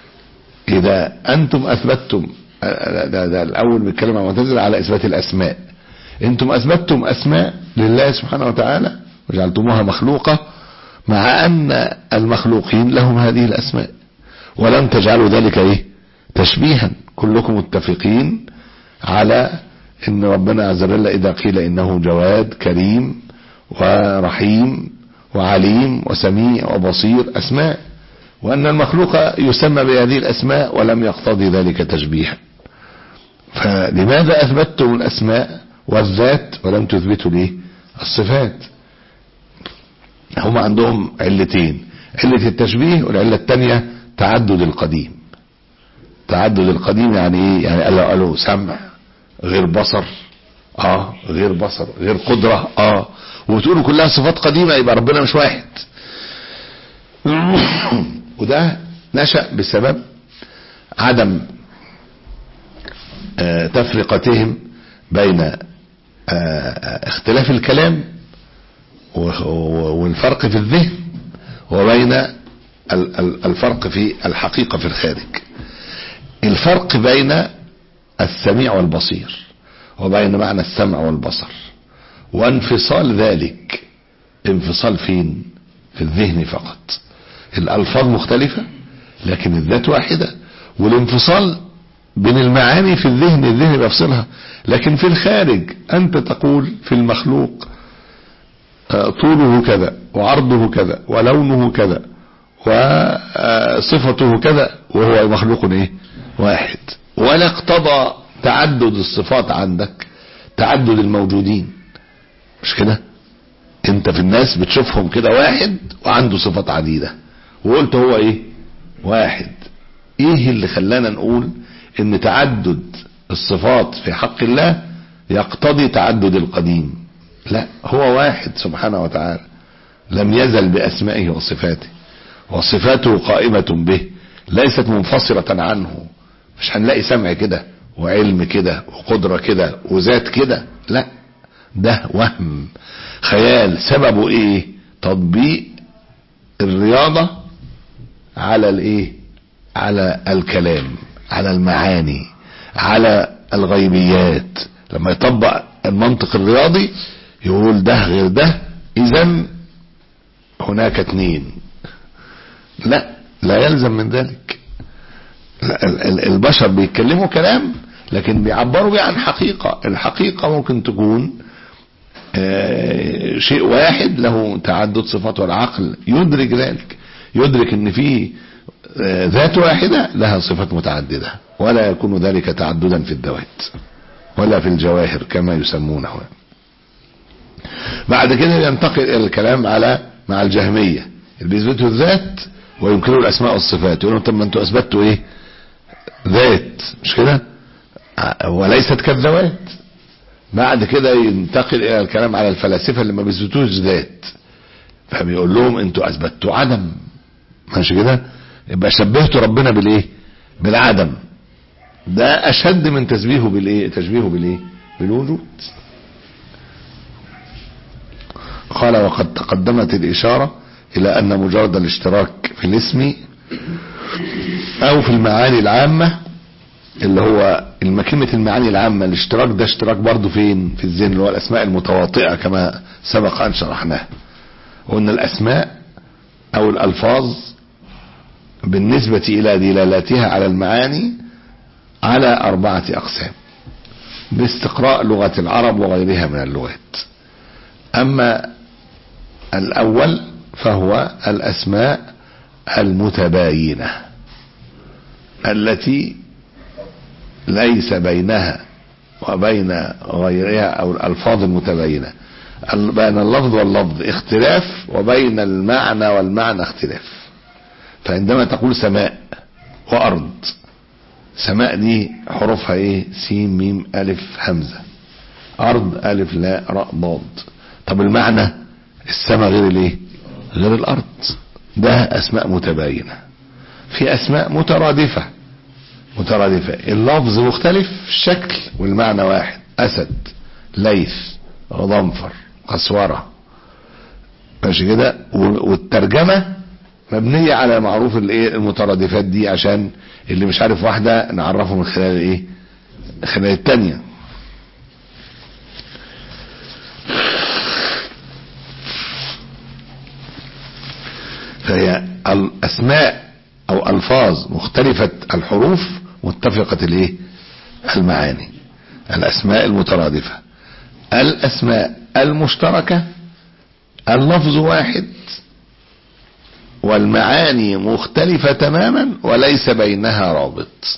إذا أنتم أثبتتم، ده, ده الأول بيتكلم عن المعتزلة على إثبات الأسماء، أنتم أثبتتم أسماء لله سبحانه وتعالى وجعلتموها مخلوقة، مع أن المخلوقين لهم هذه الأسماء، ولم تجعلوا ذلك إيه؟ تشبيها. كلكم متفقين على ان ربنا عز وجل اذا قيل انه جواد كريم ورحيم وعليم وسميع وبصير اسماء، وان المخلوق يسمى بهذه الاسماء ولم يقتضي ذلك تشبيها. فلماذا اثبتتم الاسماء والذات ولم تثبتوا ليه الصفات؟ هم عندهم علتين، علة التشبيه والعلة الثانية تعدد القديم. تعدد القديم يعني ايه؟ يعني قالوا قالوا سمع غير بصر، اه غير بصر غير قدرة، اه وتقولوا كلها صفات قديمة، يبقى ربنا مش واحد. وده نشأ بسبب عدم آه تفرقتهم بين آه اختلاف الكلام والفرق في الذهن، وبين الفرق في الحقيقة في الخارج. الفرق بين السميع والبصير وبين معنى السمع والبصر، وانفصال ذلك انفصال فين؟ في الذهن فقط. الألفاظ مختلفة لكن الذات واحدة، والانفصال بين المعاني في الذهن، الذهن بيفصلها، لكن في الخارج أنت تقول في المخلوق طوله كذا وعرضه كذا ولونه كذا وصفته كذا، وهو مخلوق ايه؟ واحد. ولا اقتضى تعدد الصفات عندك تعدد الموجودين، مش كده؟ انت في الناس بتشوفهم كده واحد وعنده صفات عديدة، وقلت هو ايه؟ واحد. ايه اللي خلانا نقول ان تعدد الصفات في حق الله يقتضي تعدد القديم؟ لا، هو واحد سبحانه وتعالى، لم يزل بأسمائه وصفاته، وصفاته قائمة به ليست منفصلة عنه. مش هنلاقي سمع كده وعلم كده وقدرة كده وذات كده، لا، ده وهم خيال. سببه ايه؟ تطبيق الرياضة على الايه؟ على الكلام، على المعاني، على الغيبيات. لما يطبق المنطق الرياضي يقول ده غير ده، اذا هناك اتنين. لا، لا يلزم من ذلك. البشر بيتكلموا كلام لكن بيعبروا بيه عن حقيقة. الحقيقة ممكن تكون شيء واحد له تعدد صفات، والعقل يدرك ذلك، يدرك ان في ذات واحدة لها صفات متعددة، ولا يكون ذلك تعددا في الذوات ولا في الجواهر كما يسمونه. بعد كده ينتقل الى الكلام على مع الجهمية اللي بيثبتوا الذات وينكروا الاسماء والصفات. يقولوا طب ما انتوا اثبتوا ايه؟ ذات، مش كده؟ وليست كالذوات. بعد كده ينتقل الى الكلام على الفلاسفة اللي ما بيثبتوش ذات، فبيقول لهم انتوا اثبتوا عدم، ماشي كده، يبقى شبهتوا ربنا بالايه؟ بالعدم. ده اشد من تشبيهه بالايه؟ تشبيهه بالايه؟ بالوجود. قال وقد تقدمت الاشاره الى ان مجرد الاشتراك في الاسم او في المعاني العامه، اللي هو كلمة المعاني العامة، الاشتراك ده اشتراك برضو فين؟ في الذهن، اللي هو الاسماء المتواطئة كما سبق ان شرحناه. وان الاسماء او الالفاظ بالنسبة الى دلالاتها على المعاني على اربعة اقسام باستقراء لغة العرب وغيرها من اللغات. اما الاول فهو الاسماء المتباينة التي ليس بينها وبين غيرها، او الالفاظ المتباينة بين اللفظ واللفظ اختلاف وبين المعنى والمعنى اختلاف. فعندما تقول سماء وارض، سماء دي حروفها ايه؟ سين ميم الف همزة، ارض الف لا راء ضاد. طب المعنى السماء غير الايه؟ غير الارض. ده اسماء متباينة. في اسماء مترادفة، مترادفة اللفظ مختلف الشكل والمعنى واحد، اسد ليث غضنفر قسورة، ماشي كده. والترجمة مبنية على معروف الايه؟ المترادفات دي، عشان اللي مش عارف واحدة نعرفه من خلال ايه؟ خلال التانية. فهي الاسماء او الفاظ مختلفة الحروف متفقة الايه؟ المعاني. الاسماء المترادفة. الاسماء المشتركة اللفظ واحد والمعاني مختلفة تماما وليس بينها رابط،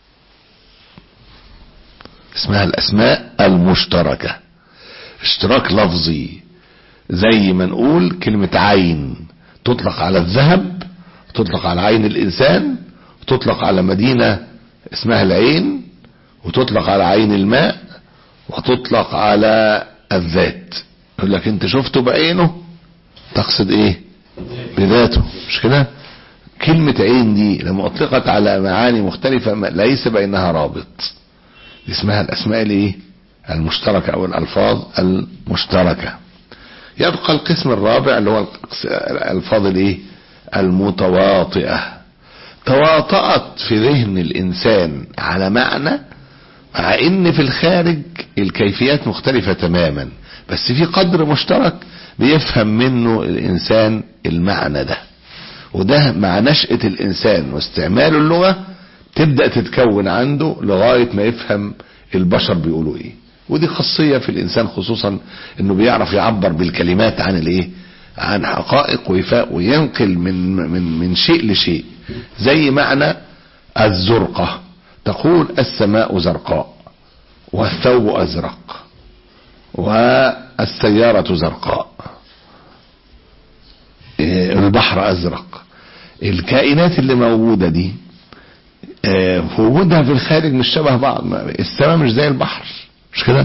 اسمها الاسماء المشتركة. اشتراك لفظي، زي ما نقول كلمة عين تطلق على الذهب، تطلق على عين الانسان، وتطلق على مدينة اسمها العين، وتطلق على عين الماء، وتطلق على الذات. يقول لك انت شفته بعينه، تقصد ايه؟ بذاته، مش كده؟ كلمة عين دي لما اطلقت على معاني مختلفة ليس بينها رابط، اسمها الاسماء الايه؟ المشتركة او الالفاظ المشتركة. يبقى القسم الرابع اللي هو الالفاظ الايه؟ المتواطئة. تواطأت في ذهن الانسان على معنى، مع ان في الخارج الكيفيات مختلفة تماما، بس في قدر مشترك بيفهم منه الانسان المعنى ده. وده مع نشأة الانسان واستعمال اللغة تبدأ تتكون عنده لغاية ما يفهم البشر بيقولوا ايه. ودي خاصية في الانسان، خصوصا انه بيعرف يعبر بالكلمات عن الايه؟ عن حقائق ويفاء، وينقل من من من شيء لشيء. زي معنى الزرقة، تقول السماء زرقاء، والثوب ازرق، والسيارة زرقاء، البحر ازرق. الكائنات اللي موجودة دي في وجودها في الخارج مش شبه بعض. السماء مش زي البحر، مش كده؟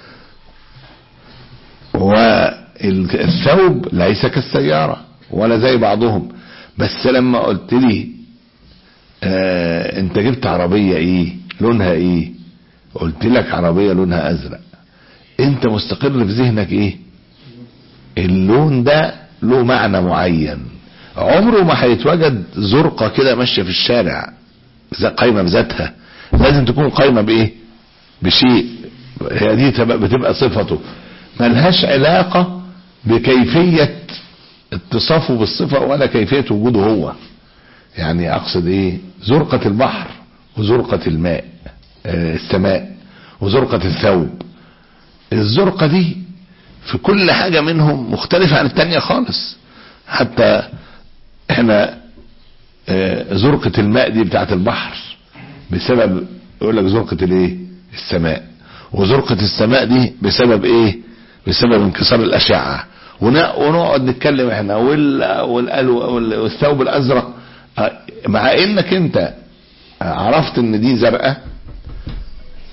والثوب ليس كالسيارة ولا زي بعضهم. بس لما قلت لي آه انت جبت عربية ايه لونها ايه، قلت لك عربية لونها ازرق، انت مستقر في ذهنك ايه؟ اللون ده له معنى معين. عمره ما هيتوجد زرقة كده ماشية في الشارع قايمة بذاتها، لازم تكون قايمة بايه؟ بشيء. هي دي بتبقى صفته، ملهاش علاقة بكيفية اتصافه بالصفة ولا كيفية وجوده هو. يعني اقصد ايه؟ زرقة البحر وزرقة الماء آه السماء وزرقة الثوب، الزرقة دي في كل حاجة منهم مختلفة عن التانية خالص. حتى احنا آه زرقة الماء دي بتاعت البحر بسبب، يقول لك زرقة الايه؟ السماء. وزرقة السماء دي بسبب ايه؟ بسبب انكسار الاشعة. ونقعد نتكلم احنا والثوب الازرق، مع انك انت عرفت ان دي زرقاء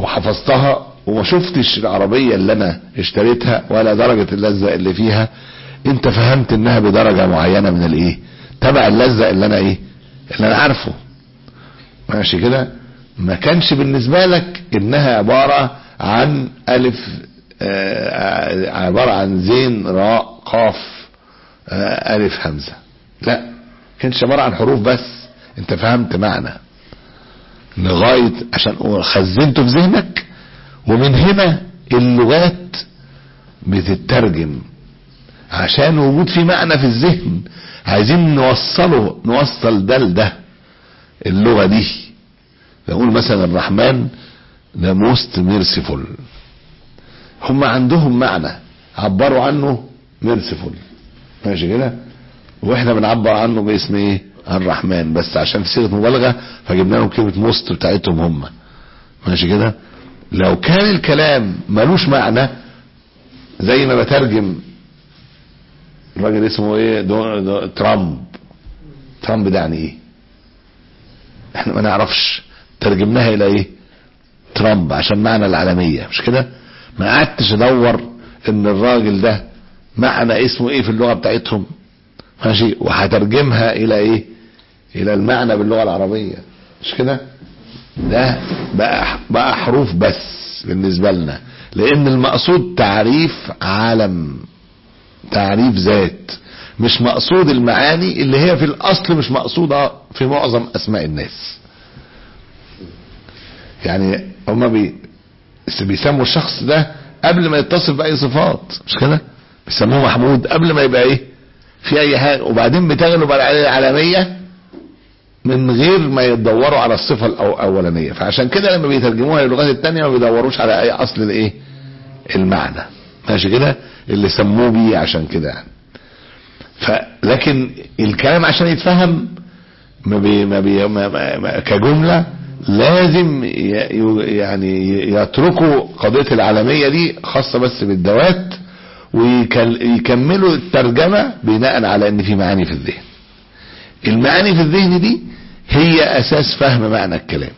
وحفظتها وما شفتش العربية اللي انا اشتريتها ولا درجة اللذة اللي فيها، انت فهمت انها بدرجة معينة من الايه تبع اللذة اللي انا ايه اللي انا عارفه ماشي كده. ما كانش بالنسبة لك انها عبارة عن الف آه عبارة عن زين راء قاف آه الف همزة، لا كانش عبارة عن حروف بس، انت فهمت معنى لغاية عشان خزنته في ذهنك. ومن هنا اللغات بتترجم عشان وجود في معنى في الذهن، عايزين نوصله نوصل ده لده. اللغة دي نقول مثلا الرحمن ده موست ميرسيفول، هم عندهم معنى عبروا عنه ميرسيفول ماشي كده، واحنا بنعبر عنه باسم ايه الرحمن، بس عشان في صيغه مبالغه فجبنا لهم كلمه موست بتاعتهم هم ماشي كده. لو كان الكلام ملوش معنى زي ما بترجم الراجل اسمه ايه دو دو ترامب، ترامب ده يعني ايه احنا ما نعرفش، ترجمناها الى ايه ترامب عشان معنى العالمية مش كده. ما قعدتش ادور ان الراجل ده معنى اسمه ايه في اللغة بتاعتهم ماشي، وهترجمها الى ايه الى المعنى باللغة العربية مش كده. ده بقى بقى حروف بس بالنسبة لنا، لان المقصود تعريف عالم تعريف ذات، مش مقصود المعاني اللي هي في الاصل مش مقصودة في معظم اسماء الناس. يعني هما بي بيسموا الشخص ده قبل ما يتصف باي صفات مش كده، بيسموه محمود قبل ما يبقى ايه في اي حاجة، وبعدين بتغلب على العالمية من غير ما يدوروا على الصفة الاولانية. فعشان كده لما بيترجموها للغات التانية ما بيدوروش على اي اصل الايه المعنى ماشي كده اللي سموه بيه عشان كده يعني. فلكن الكلام عشان يتفهم ما بي ما بي ما ما كجملة لازم يعني يتركوا قضية العالمية دي خاصة بس بالذوات، ويكملوا الترجمة بناء على ان في معاني في الذهن. المعاني في الذهن دي هي اساس فهم معنى الكلام.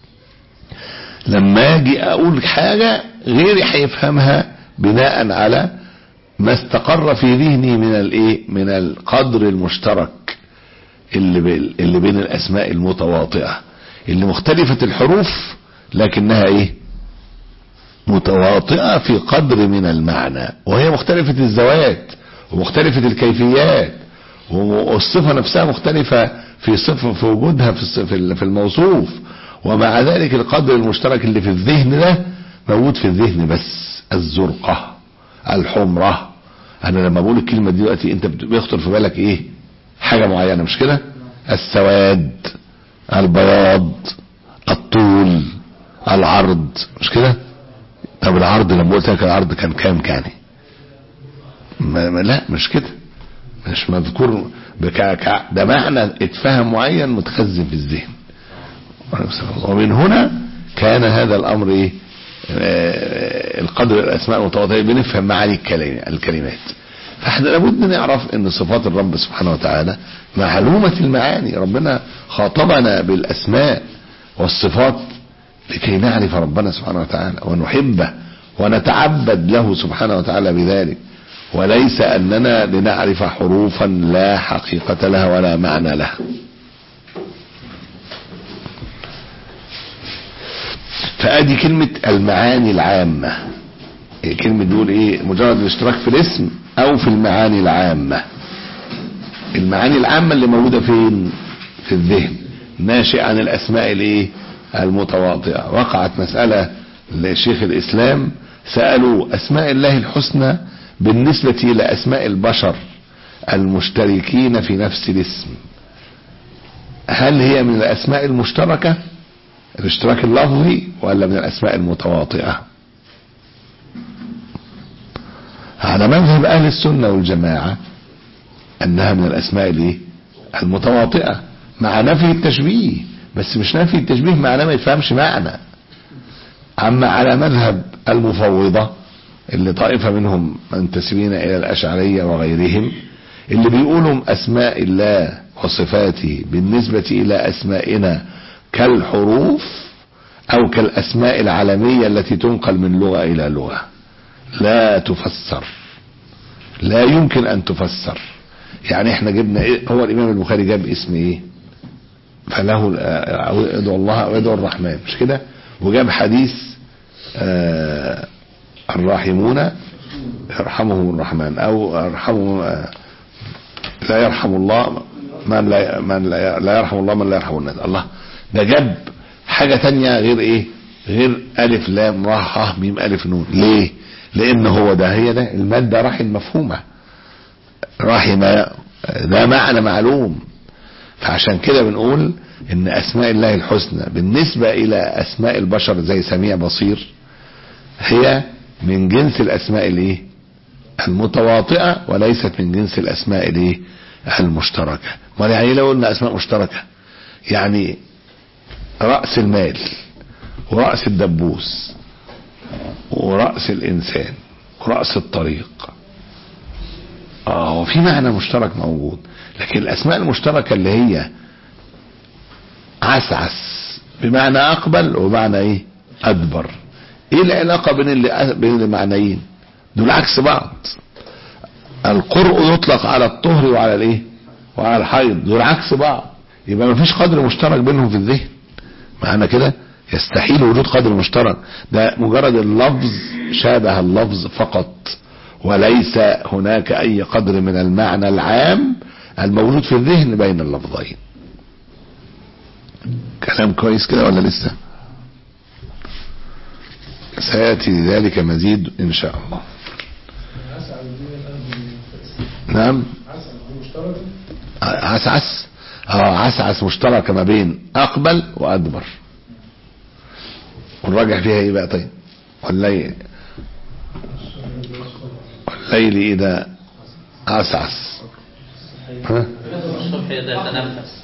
لما اجي اقول حاجة غيري هيفهمها بناء على ما استقر في ذهني من الايه من القدر المشترك اللي اللي بين الاسماء المتواطئة اللي مختلفة الحروف لكنها ايه متواطئة في قدر من المعنى، وهي مختلفة الذوات ومختلفة الكيفيات، والصفة نفسها مختلفة في صفة في وجودها في في الموصوف، ومع ذلك القدر المشترك اللي في الذهن ده موجود في الذهن بس. الزرقة الحمرة، انا لما بقول الكلمة دي دلوقتي انت بيخطر في بالك ايه حاجة معينة مش كده، السواد البياض الطول العرض مش كده. طب العرض لما قلت لك العرض كان كام كان ما ما لا مش كده، مش مذكور بكعكع، ده معنى اتفهم معين متخزن في الذهن. ومن هنا كان هذا الامر ايه القدر الاسماء المتواضعه بنفهم معاني الكلمات. فاحنا لابد نعرف ان صفات الرب سبحانه وتعالى معلومة المعاني. ربنا خاطبنا بالاسماء والصفات لكي نعرف ربنا سبحانه وتعالى ونحبه ونتعبد له سبحانه وتعالى بذلك، وليس اننا لنعرف حروفا لا حقيقة لها ولا معنى لها. فادي كلمة المعاني العامة، كلمة دول ايه مجرد الاشتراك في الاسم او في المعاني العامة. المعاني العامة اللي موجودة فين في الذهن ناشئ عن الاسماء الايه المتواطئة. وقعت مسألة لشيخ الاسلام سألوا اسماء الله الحسنى بالنسبة الى اسماء البشر المشتركين في نفس الاسم هل هي من الاسماء المشتركة الاشتراك اللفظي ولا من الاسماء المتواطئة؟ على مذهب اهل السنة والجماعة انها من الاسماء الايه المتواطئة مع نفي التشبيه، بس مش نفي التشبيه معناه ما يفهمش معنى. اما على مذهب المفوضة اللي طائفة منهم منتسبين الى الاشعرية وغيرهم اللي بيقولوا اسماء الله وصفاته بالنسبة الى اسمائنا كالحروف او كالاسماء العالمية التي تنقل من لغة الى لغة لا تفسر لا يمكن ان تفسر. يعني احنا جبنا إيه؟ هو الامام البخاري جاب اسم ايه؟ فله ادعو الله او ادعو الرحمن، مش كده؟ وجاب حديث آه الراحمون يرحمهم الرحمن، او ارحموا آه لا يرحم الله من لا من لا, لا يرحم الله من لا يرحم الناس. الله، ده جاب حاجه تانية غير ايه؟ غير الف لام را ح ميم الف نون. ليه؟ لان هو ده هي ده الماده رحم مفهومه، رحم ده معنى معلوم. فعشان كده بنقول ان اسماء الله الحسنى بالنسبه الى اسماء البشر زي سميع بصير هي من جنس الاسماء الايه؟ المتواطئه، وليست من جنس الاسماء الايه؟ المشتركه. ما يعني لو قلنا اسماء مشتركه، يعني راس المال ورأس الدبوس ورأس الإنسان ورأس الطريق، اه وفي معنى مشترك موجود. لكن الأسماء المشتركة اللي هي عسعس بمعنى أقبل ومعنى إيه؟ أدبر، إيه العلاقة بين اللي بين المعنيين دول؟ عكس بعض. القرء يطلق على الطهر وعلى الإيه؟ وعلى الحيض، دول عكس بعض. يبقى ما فيش قدر مشترك بينهم في الذهن. معنى كده يستحيل وجود قدر مشترك، ده مجرد اللفظ شابه اللفظ فقط، وليس هناك اي قدر من المعنى العام الموجود في الذهن بين اللفظين. كلام كويس كده ولا لسه؟ سيأتي ذلك مزيد ان شاء الله. نعم، عسعس اه عسعس مشتركة ما بين اقبل وادبر. ونراجع فيها ايه بقى؟ طيب والليل والليل اذا عسعس ها الصبح اذا تنفس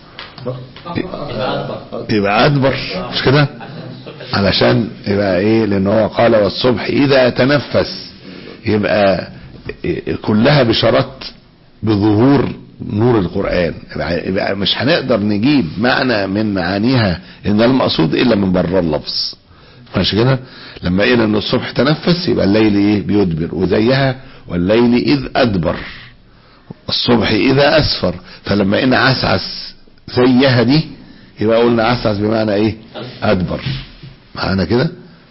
يبقى ادبر، مش كده؟ علشان يبقى ايه؟ لان هو قال والصبح اذا تنفس، يبقى كلها بشارات بظهور نور القرآن. يبقى مش هنقدر نجيب معنى من معانيها ان المقصود الا من بره اللفظ، ماشي كده؟ لما قلنا ان الصبح تنفس يبقى الليل ايه؟ بيدبر، وزيها والليل اذ ادبر، الصبح اذا اسفر. فلما قلنا عسعس زيها دي يبقى قلنا عسعس بمعنى ايه؟ ادبر. معانا كده؟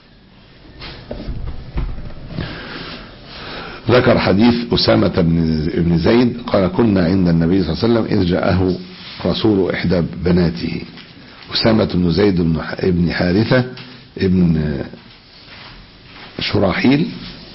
ذكر حديث أسامة بن زيد قال كنا عند النبي صلى الله عليه وسلم إذ جاءه رسول إحدى بناته. أسامة بن زيد بن حارثة ابن شراحيل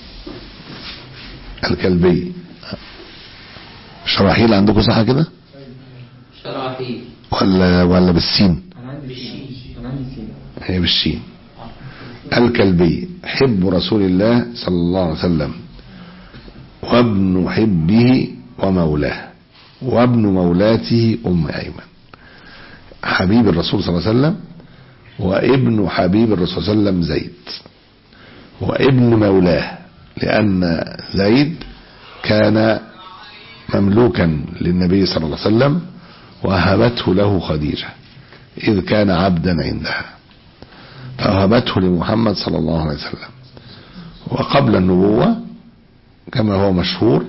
الكلبي. شراحيل عندكم صح كده؟ شراحيل ولا ولا بالسين؟ بالشين. هي بالشين. الكلبي حب رسول الله صلى الله عليه وسلم وابن حبه ومولاه وابن مولاته أم أيمن. حبيب الرسول صلى الله عليه وسلم وابن حبيب الرسول صلى الله عليه وسلم زيد، وابن مولاه لأن زيد كان مملوكا للنبي صلى الله عليه وسلم وهبته له خديجة إذ كان عبدا عندها، فوهبته لمحمد صلى الله عليه وسلم. وقبل النبوة كما هو مشهور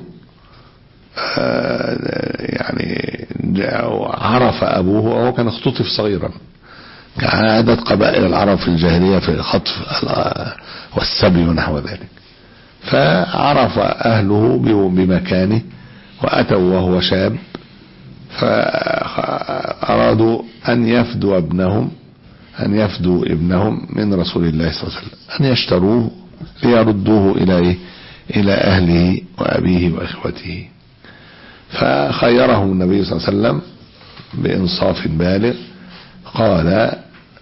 يعني عرف أبوه وهو كان اختطف صغيرا كعادة قبائل العرب في الجاهلية في الخطف والسبي ونحو ذلك. فعرف أهله بمكانه وأتوا وهو شاب، فأرادوا أن يفدوا ابنهم أن يفدوا ابنهم من رسول الله صلى الله عليه وسلم، أن يشتروه ليردوه إلى إيه؟ إلى أهله وأبيه وإخوته. فخيرهم النبي صلى الله عليه وسلم بإنصاف بالغ، قال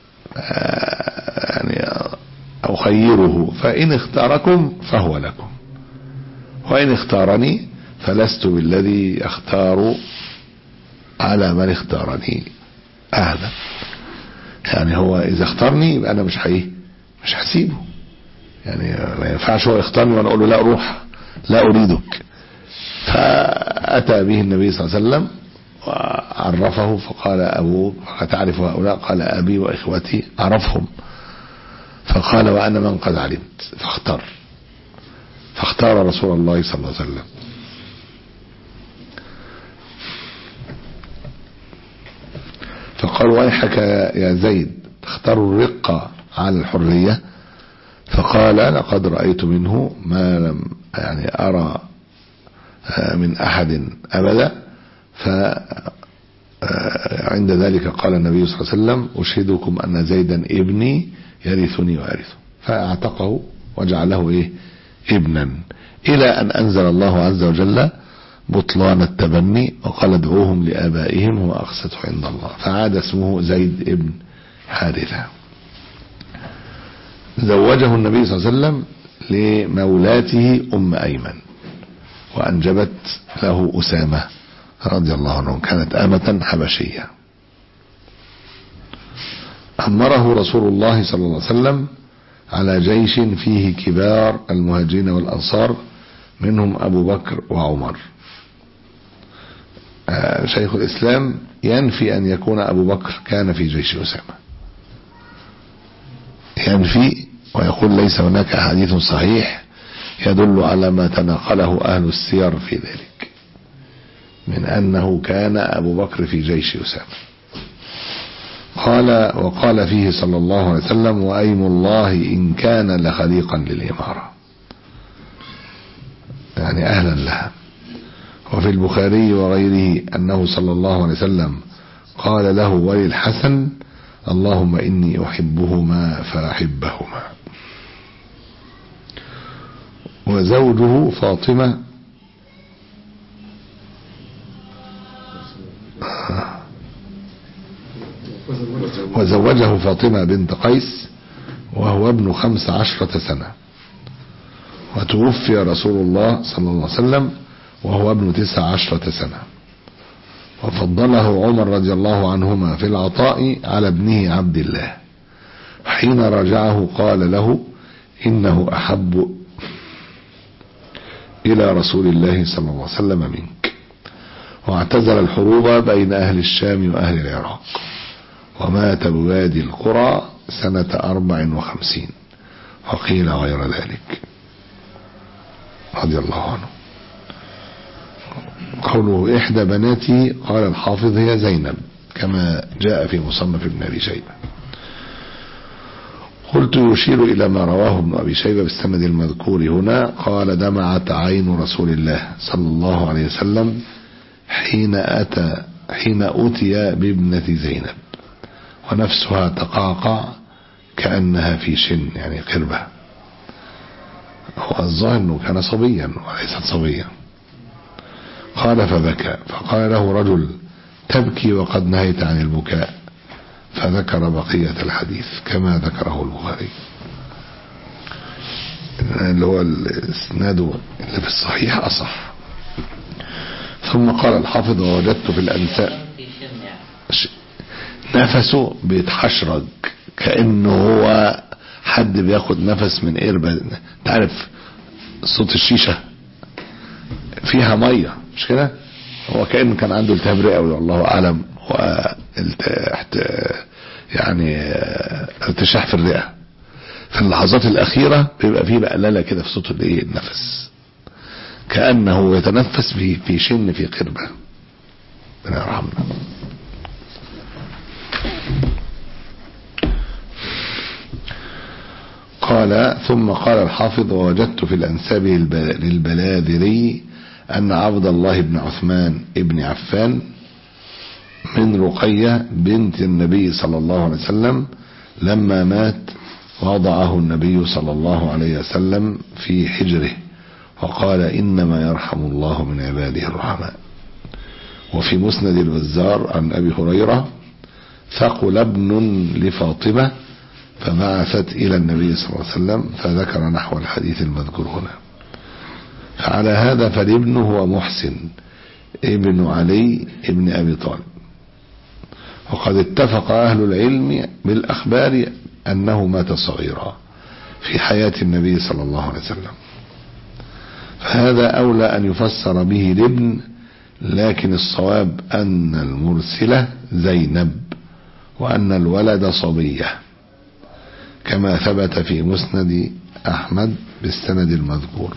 يعني أخيره فإن اختاركم فهو لكم وإن اختارني فلست بالذي اختار على من اختارني أهدا. يعني هو إذا اختارني يبقى أنا مش حيه مش هسيبه، يعني ما ينفعش هو يختارني وانا اقول له لا روح لا اريدك. فاتى به النبي صلى الله عليه وسلم وعرفه فقال ابوه اتعرف هؤلاء؟ قال ابي واخوتي. عرفهم فقال وانا من قد علمت. فاختار فاختار رسول الله صلى الله عليه وسلم فقال ويحك يا زيد تختار الرقة على الحرية؟ فقال لقد رأيت منه ما لم يعني أرى من أحد أبدا. فعند ذلك قال النبي صلى الله عليه وسلم أشهدكم أن زيدا ابني يرثني ويرثه، فاعتقه وجعله إيه ابنا، إلى أن أنزل الله عز وجل بطلان التبني وقال ادعوهم لآبائهم هو أقسط عند الله، فعاد اسمه زيد ابن حارثة. زوجه النبي صلى الله عليه وسلم لمولاته أم أيمن، وأنجبت له أسامة رضي الله عنه، كانت آمة حبشية. أمره رسول الله صلى الله عليه وسلم على جيش فيه كبار المهاجرين والأنصار منهم أبو بكر وعمر. شيخ الإسلام ينفي أن يكون أبو بكر كان في جيش أسامة، ينفي ويقول ليس هناك حديث صحيح يدل على ما تناقله أهل السير في ذلك من أنه كان أبو بكر في جيش أسامة. قال وقال فيه صلى الله عليه وسلم وأيم الله إن كان لخليقا للإمارة، يعني أهلا لها. وفي البخاري وغيره أنه صلى الله عليه وسلم قال له وللحسن اللهم إني أحبهما فأحبهما. وزوجه فاطمة وزوجه فاطمة بنت قيس وهو ابن خمس عشرة سنة، وتوفي رسول الله صلى الله عليه وسلم وهو ابن تسع عشرة سنة، وفضله عمر رضي الله عنهما في العطاء على ابنه عبد الله. حين رجعه قال له إنه أحب إلى رسول الله صلى الله عليه وسلم منك. واعتزل الحروب بين أهل الشام وأهل العراق، ومات بوادي القرى سنة أربع وخمسين، وقيل غير ذلك رضي الله عنه. قوله إحدى بناته قال الحافظ هي زينب كما جاء في مصنف ابن أبي شيبة. قلت يشير إلى ما رواه ابن أبي شيبة بالسند المذكور هنا. قال دمعت عين رسول الله صلى الله عليه وسلم حين أتى حين أتي بابنة زينب ونفسها تقاقع كأنها في شن، يعني قربة. هو الظاهر أنه كان صبيا وليست صبيا. قال فبكى، فقال له رجل تبكي وقد نهيت عن البكاء، فذكر بقية الحديث كما ذكره البخاري، اللي هو الاسناد اللي في الصحيح أصح. ثم قال الحافظ ووجدت في الأنساء نفسه بيتحشرج كأنه هو حد بياخد نفس من قربة. تعرف صوت الشيشة فيها مية مش كده؟ هو كأنه كان عنده التهاب رئوي والله أعلم، يعني ارتشاح في الرئة. في اللحظات الأخيرة بيبقى فيه بقلالة كده في صوت الايه النفس، كأنه يتنفس في في شن في قربة. ربنا يرحمنا. قال ثم قال الحافظ ووجدت في الأنساب للبلاذري أن عبد الله بن عثمان ابن عفان من رقية بنت النبي صلى الله عليه وسلم لما مات وضعه النبي صلى الله عليه وسلم في حجره وقال إنما يرحم الله من عباده الرحماء. وفي مسند البزار عن أبي هريرة ثقل ابن لفاطمة فبعثت إلى النبي صلى الله عليه وسلم فذكر نحو الحديث المذكور هنا. فعلى هذا فالابن هو محسن ابن علي ابن أبي طالب. وقد اتفق أهل العلم بالأخبار أنه مات صغيرا في حياة النبي صلى الله عليه وسلم، فهذا أولى أن يفسر به الابن، لكن الصواب أن المرسلة زينب وأن الولد صبية كما ثبت في مسند أحمد بالسند المذكور.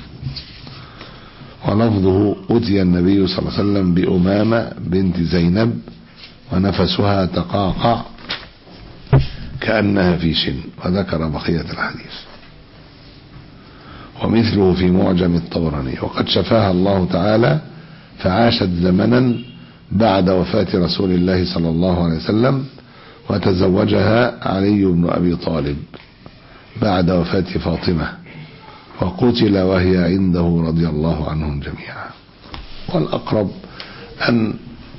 ولفظه أتي النبي صلى الله عليه وسلم بأمامة بنت زينب ونفسها تقاقع كأنها في شن، وذكر بقية الحديث. ومثله في معجم الطبراني. وقد شفاها الله تعالى فعاشت زمنا بعد وفاة رسول الله صلى الله عليه وسلم، وتزوجها علي بن أبي طالب بعد وفاة فاطمة، وقتل وهي عنده رضي الله عنهم جميعا. والأقرب أن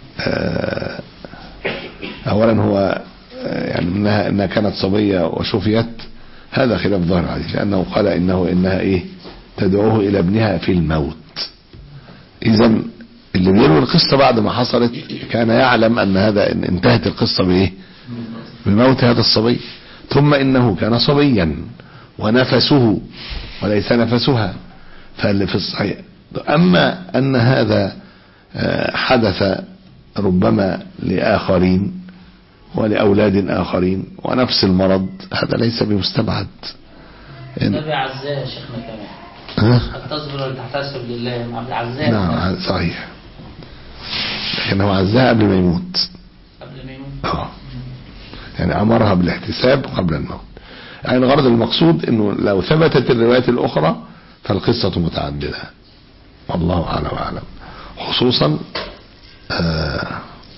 أولا هو يعني إنها, إنها كانت صبية وشفيت، هذا خلاف ظاهر الحديث، لأنه قال إنه إنها إيه تدعوه إلى ابنها في الموت. إذن اللي بيروي القصة بعد ما حصلت كان يعلم أن هذا إن انتهت القصة بإيه؟ بموت هذا الصبي. ثم إنه كان صبيا ونفسه وليس نفسها، فاللي في الصحيح. أما أن هذا حدث ربما لآخرين ولأولاد آخرين ونفس المرض، هذا ليس بمستبعد. النبي عزاه يا شيخنا كمان، قد تصبر وتحتسب لله مع العزاه. نعم صحيح، لكن هو عزاه قبل ما يموت. قبل ما يموت اه يعني أمرها بالاحتساب قبل الموت. يعني الغرض المقصود انه لو ثبتت الروايات الأخرى فالقصة متعددة، والله أعلم وأعلم. خصوصا آه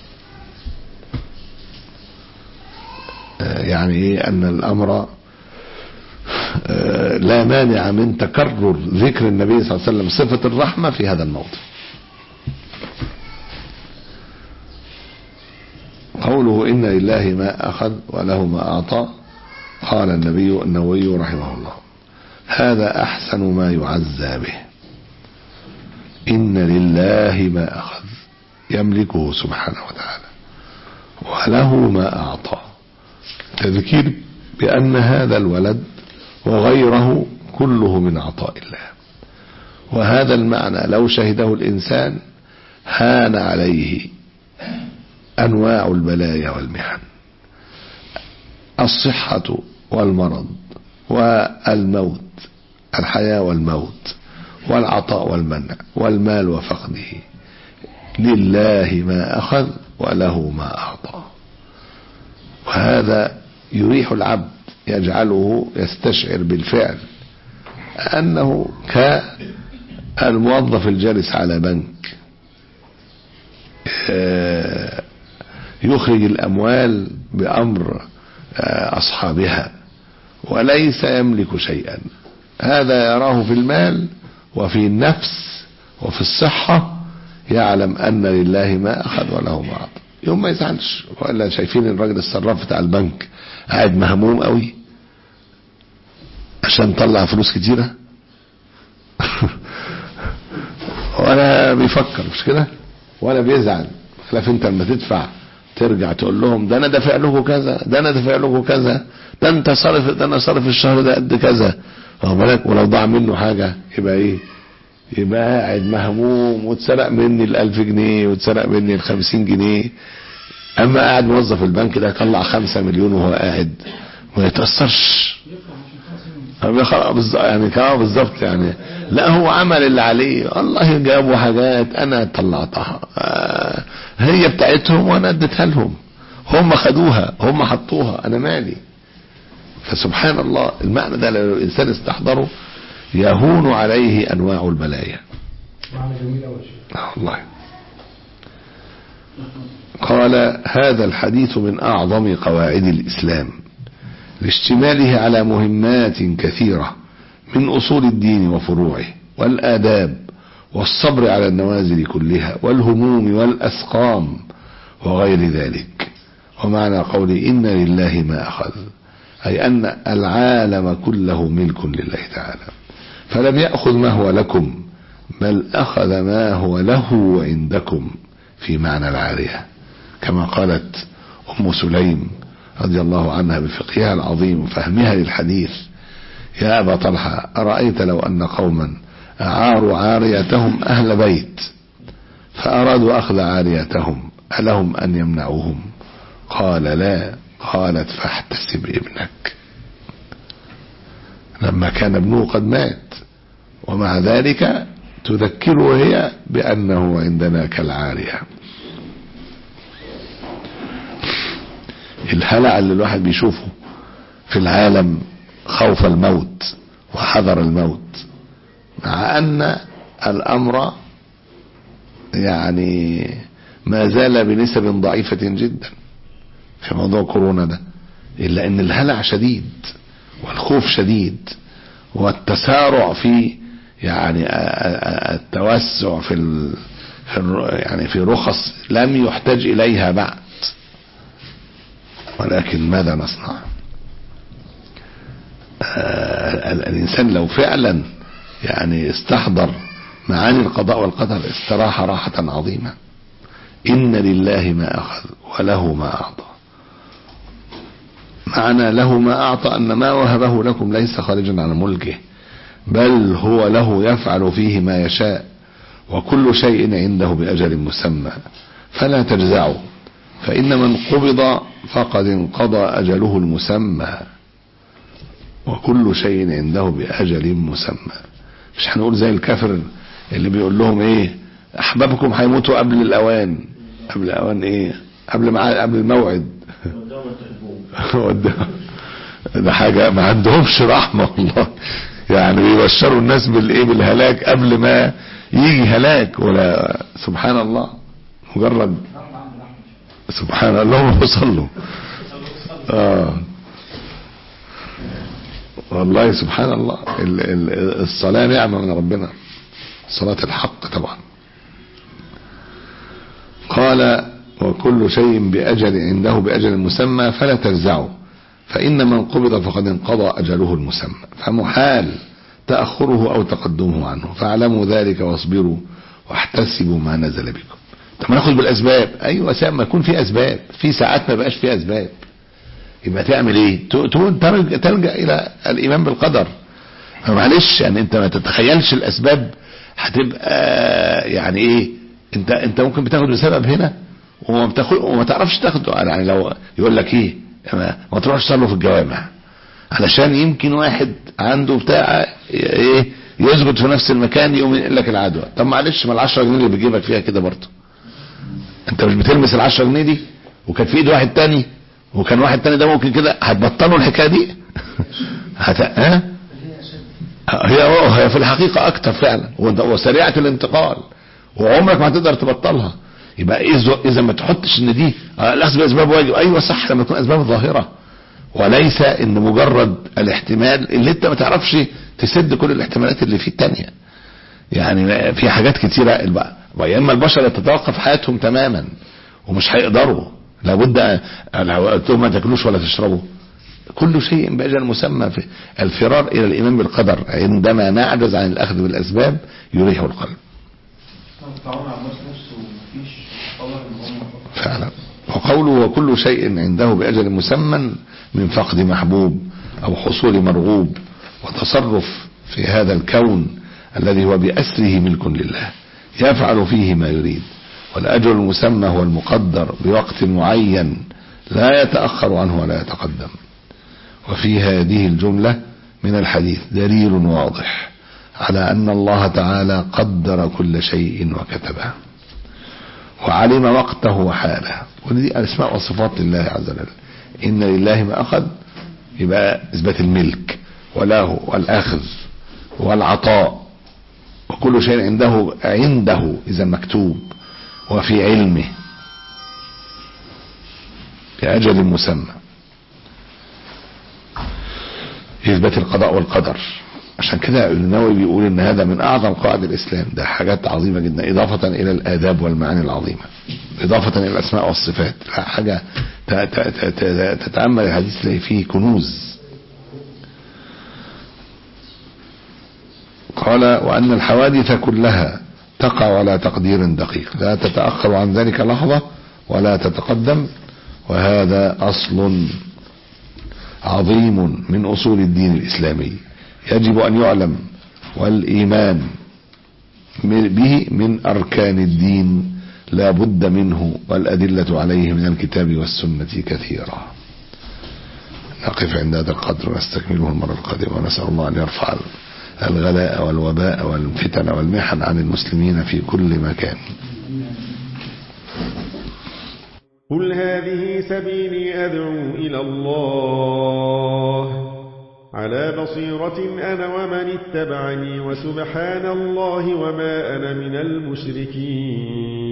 آه يعني ايه ان الامر آه لا مانع من تكرر ذكر النبي صلى الله عليه وسلم صفة الرحمة في هذا الموضع. قوله إن لله ما أخذ وله ما أعطى، قال النبي النووي رحمه الله: هذا أحسن ما يعزى به. إن لله ما أخذ يملكه سبحانه وتعالى، وله ما أعطى، تذكير بأن هذا الولد وغيره كله من عطاء الله. وهذا المعنى لو شهده الإنسان هان عليه أنواع البلايا والمحن، الصحة والمرض والموت، الحياة والموت، والعطاء والمنع، والمال وفقده. لله ما أخذ وله ما أعطى. وهذا يريح العبد، يجعله يستشعر بالفعل أنه كالموظف الجالس على بنك يخرج الأموال بأمر أصحابها وليس يملك شيئا. هذا يراه في المال وفي النفس وفي الصحة، يعلم أن لله ما أخذ وله ما أعطى. يوم ما يزعلش. وإلا شايفين الراجل الصراف بتاع البنك قاعد مهموم قوي عشان طلع فلوس كتيرة ولا بيفكر، مش كده؟ ولا بيزعل. خلاف انت لما تدفع ترجع تقول لهم ده انا دافع له كذا، ده انا دافع له كذا، ده انت صارف، ده انا صارف الشهر ده قد كذا، واخد بالك؟ ولو ضاع منه حاجه يبقى ايه؟ يبقى قاعد مهموم، واتسرق مني الالف جنيه واتسرق مني الخمسين جنيه. اما قاعد موظف البنك ده يطلع خمسة مليون وهو قاعد ما يتأثرش يعني كده بالظبط. يعني لا، هو عمل اللي عليه، الله جابوا حاجات انا طلعتها، آه هي بتاعتهم وانا اديتها لهم، هم خدوها، هم حطوها، انا مالي. فسبحان الله، المعنى ده لو الانسان استحضره يهون عليه انواع البلايا. معنى جميل أول شيء. والله. قال: هذا الحديث من اعظم قواعد الاسلام لاشتماله على مهمات كثيرة من أصول الدين وفروعه والآداب والصبر على النوازل كلها والهموم والأسقام وغير ذلك. ومعنى قولي إن لله ما أخذ أي أن العالم كله ملك لله تعالى، فلم يأخذ ما هو لكم بل أخذ ما هو له عندكم في معنى العارية، كما قالت أم سليم رضي الله عنها بفقهها العظيم وفهمها للحديث: يا أبا طلحة، أرأيت لو أن قوما أعاروا عاريتهم أهل بيت فأرادوا أخذ عاريتهم ألهم أن يمنعوهم؟ قال: لا. قالت: فاحتسب ابنك. لما كان ابنه قد مات، ومع ذلك تذكره هي بأنه عندنا كالعارية. الهلع اللي الواحد بيشوفه في العالم خوف الموت وحذر الموت، مع ان الامر يعني ما زال بنسب ضعيفة جدا في موضوع كورونا ده، الا ان الهلع شديد والخوف شديد والتسارع في يعني التوسع في ال يعني في رخص لم يحتاج اليها بعد. ولكن ماذا نصنع؟ الانسان لو فعلا يعني استحضر معاني القضاء والقدر استراح راحة عظيمة. إن لله ما أخذ وله ما أعطى. معنى له ما أعطى أن ما وهبه لكم ليس خارجا عن ملكه، بل هو له يفعل فيه ما يشاء، وكل شيء عنده بأجل مسمى، فلا تجزعوا، فإن من قبض فقد انقضى أجله المسمى، وكل شيء عنده بأجل مسمى. مش هنقول زي الكافر اللي بيقول لهم ايه، احبابكم هيموتوا قبل الاوان. قبل الاوان ايه؟ قبل مع قبل الموعد. ده حاجه ما عندهمش رحمه والله، يعني بيبشروا الناس بالايه، بالهلاك قبل ما يجي هلاك. ولا سبحان الله، مجرد سبحان الله وصلوا. اه والله سبحان الله، الصلاة نعمة من ربنا، صلاة الحق طبعا. قال وكل شيء بأجل عنده بأجل مسمى فلا تجزعوا، فإن من قبض فقد انقضى أجله المسمى، فمحال تأخره أو تقدمه عنه، فاعلموا ذلك واصبروا واحتسبوا ما نزل بكم. طب ما ناخذ بالأسباب. أيوة ساعة ما يكون في أسباب، في ساعات ما بقاش في أسباب، يبقى تعمل ايه؟ تلجأ الى الايمان بالقدر. معلش يعني انت ما تتخيلش الاسباب هتبقى يعني ايه. انت انت ممكن بتاخد بسبب هنا وما بتاخد وما تعرفش تاخده. يعني لو يقول لك ايه، ما, ما تروحش تصلوا في الجوامع علشان يمكن واحد عنده بتاع ايه يثبت في نفس المكان يقوم يقول لك العدوى. طب معلش، ما العشرة جنيه اللي بتجيبك فيها كده برضه، انت مش بتلمس العشرة جنيه دي وكان في ايد واحد تاني وكان واحد تاني ده ممكن كده، هتبطلوا الحكايه دي؟ هت... ها؟ هي هي في الحقيقه اكتر فعلا، وسريعه الانتقال وعمرك ما هتقدر تبطلها. يبقى اذا اذا ما تحطش ان دي الاخذ باسباب واجب. ايوه صح، لما تكون اسباب ظاهره، وليس ان مجرد الاحتمال اللي انت ما تعرفش تسد كل الاحتمالات اللي فيه الثانيه. يعني في حاجات كتيره، واما البشر يتوقف حياتهم تماما ومش هيقدروا، لابد انتم ما تاكلوش ولا تشربوا. كل شيء باجل مسمى. في الفرار الى الايمان بالقدر عندما نعجز عن الاخذ بالاسباب يريح القلب فعلا. وقوله وكل شيء عنده باجل مسمى من فقد محبوب او حصول مرغوب وتصرف في هذا الكون الذي هو بأسره ملك لله يفعل فيه ما يريد. والأجل المسمى هو المقدر بوقت معين لا يتأخر عنه ولا يتقدم. وفي هذه الجملة من الحديث دليل واضح على أن الله تعالى قدر كل شيء وكتبه وعلم وقته وحاله. ودي الأسماء والصفات لله عز وجل. إن لله ما أخذ، يبقى إثبات الملك وله والأخذ والعطاء، وكل شيء عنده عنده إذا مكتوب وفي علمه بأجل مسمى. إثبات القضاء والقدر. عشان كده النووي بيقول ان هذا من اعظم قواعد الاسلام. ده حاجات عظيمة جدا، اضافة الى الاداب والمعاني العظيمة، اضافة الى الاسماء والصفات. حاجة تتأمل الحديث تلاقي فيه كنوز. قال وان الحوادث كلها تقع على تقدير دقيق لا تتأخر عن ذلك لحظة ولا تتقدم، وهذا اصل عظيم من اصول الدين الاسلامي يجب ان يعلم، والايمان به من اركان الدين لا بد منه، والادلة عليه من الكتاب والسنة كثيرة. نقف عند هذا القدر ونستكمله المرة القادمة، ونسأل الله ان يرفع الغلاء والوباء والفتن والمحن عن المسلمين في كل مكان. قل هذه سبيلي أدعو إلى الله على بصيرة أنا ومن اتبعني وسبحان الله وما أنا من المشركين.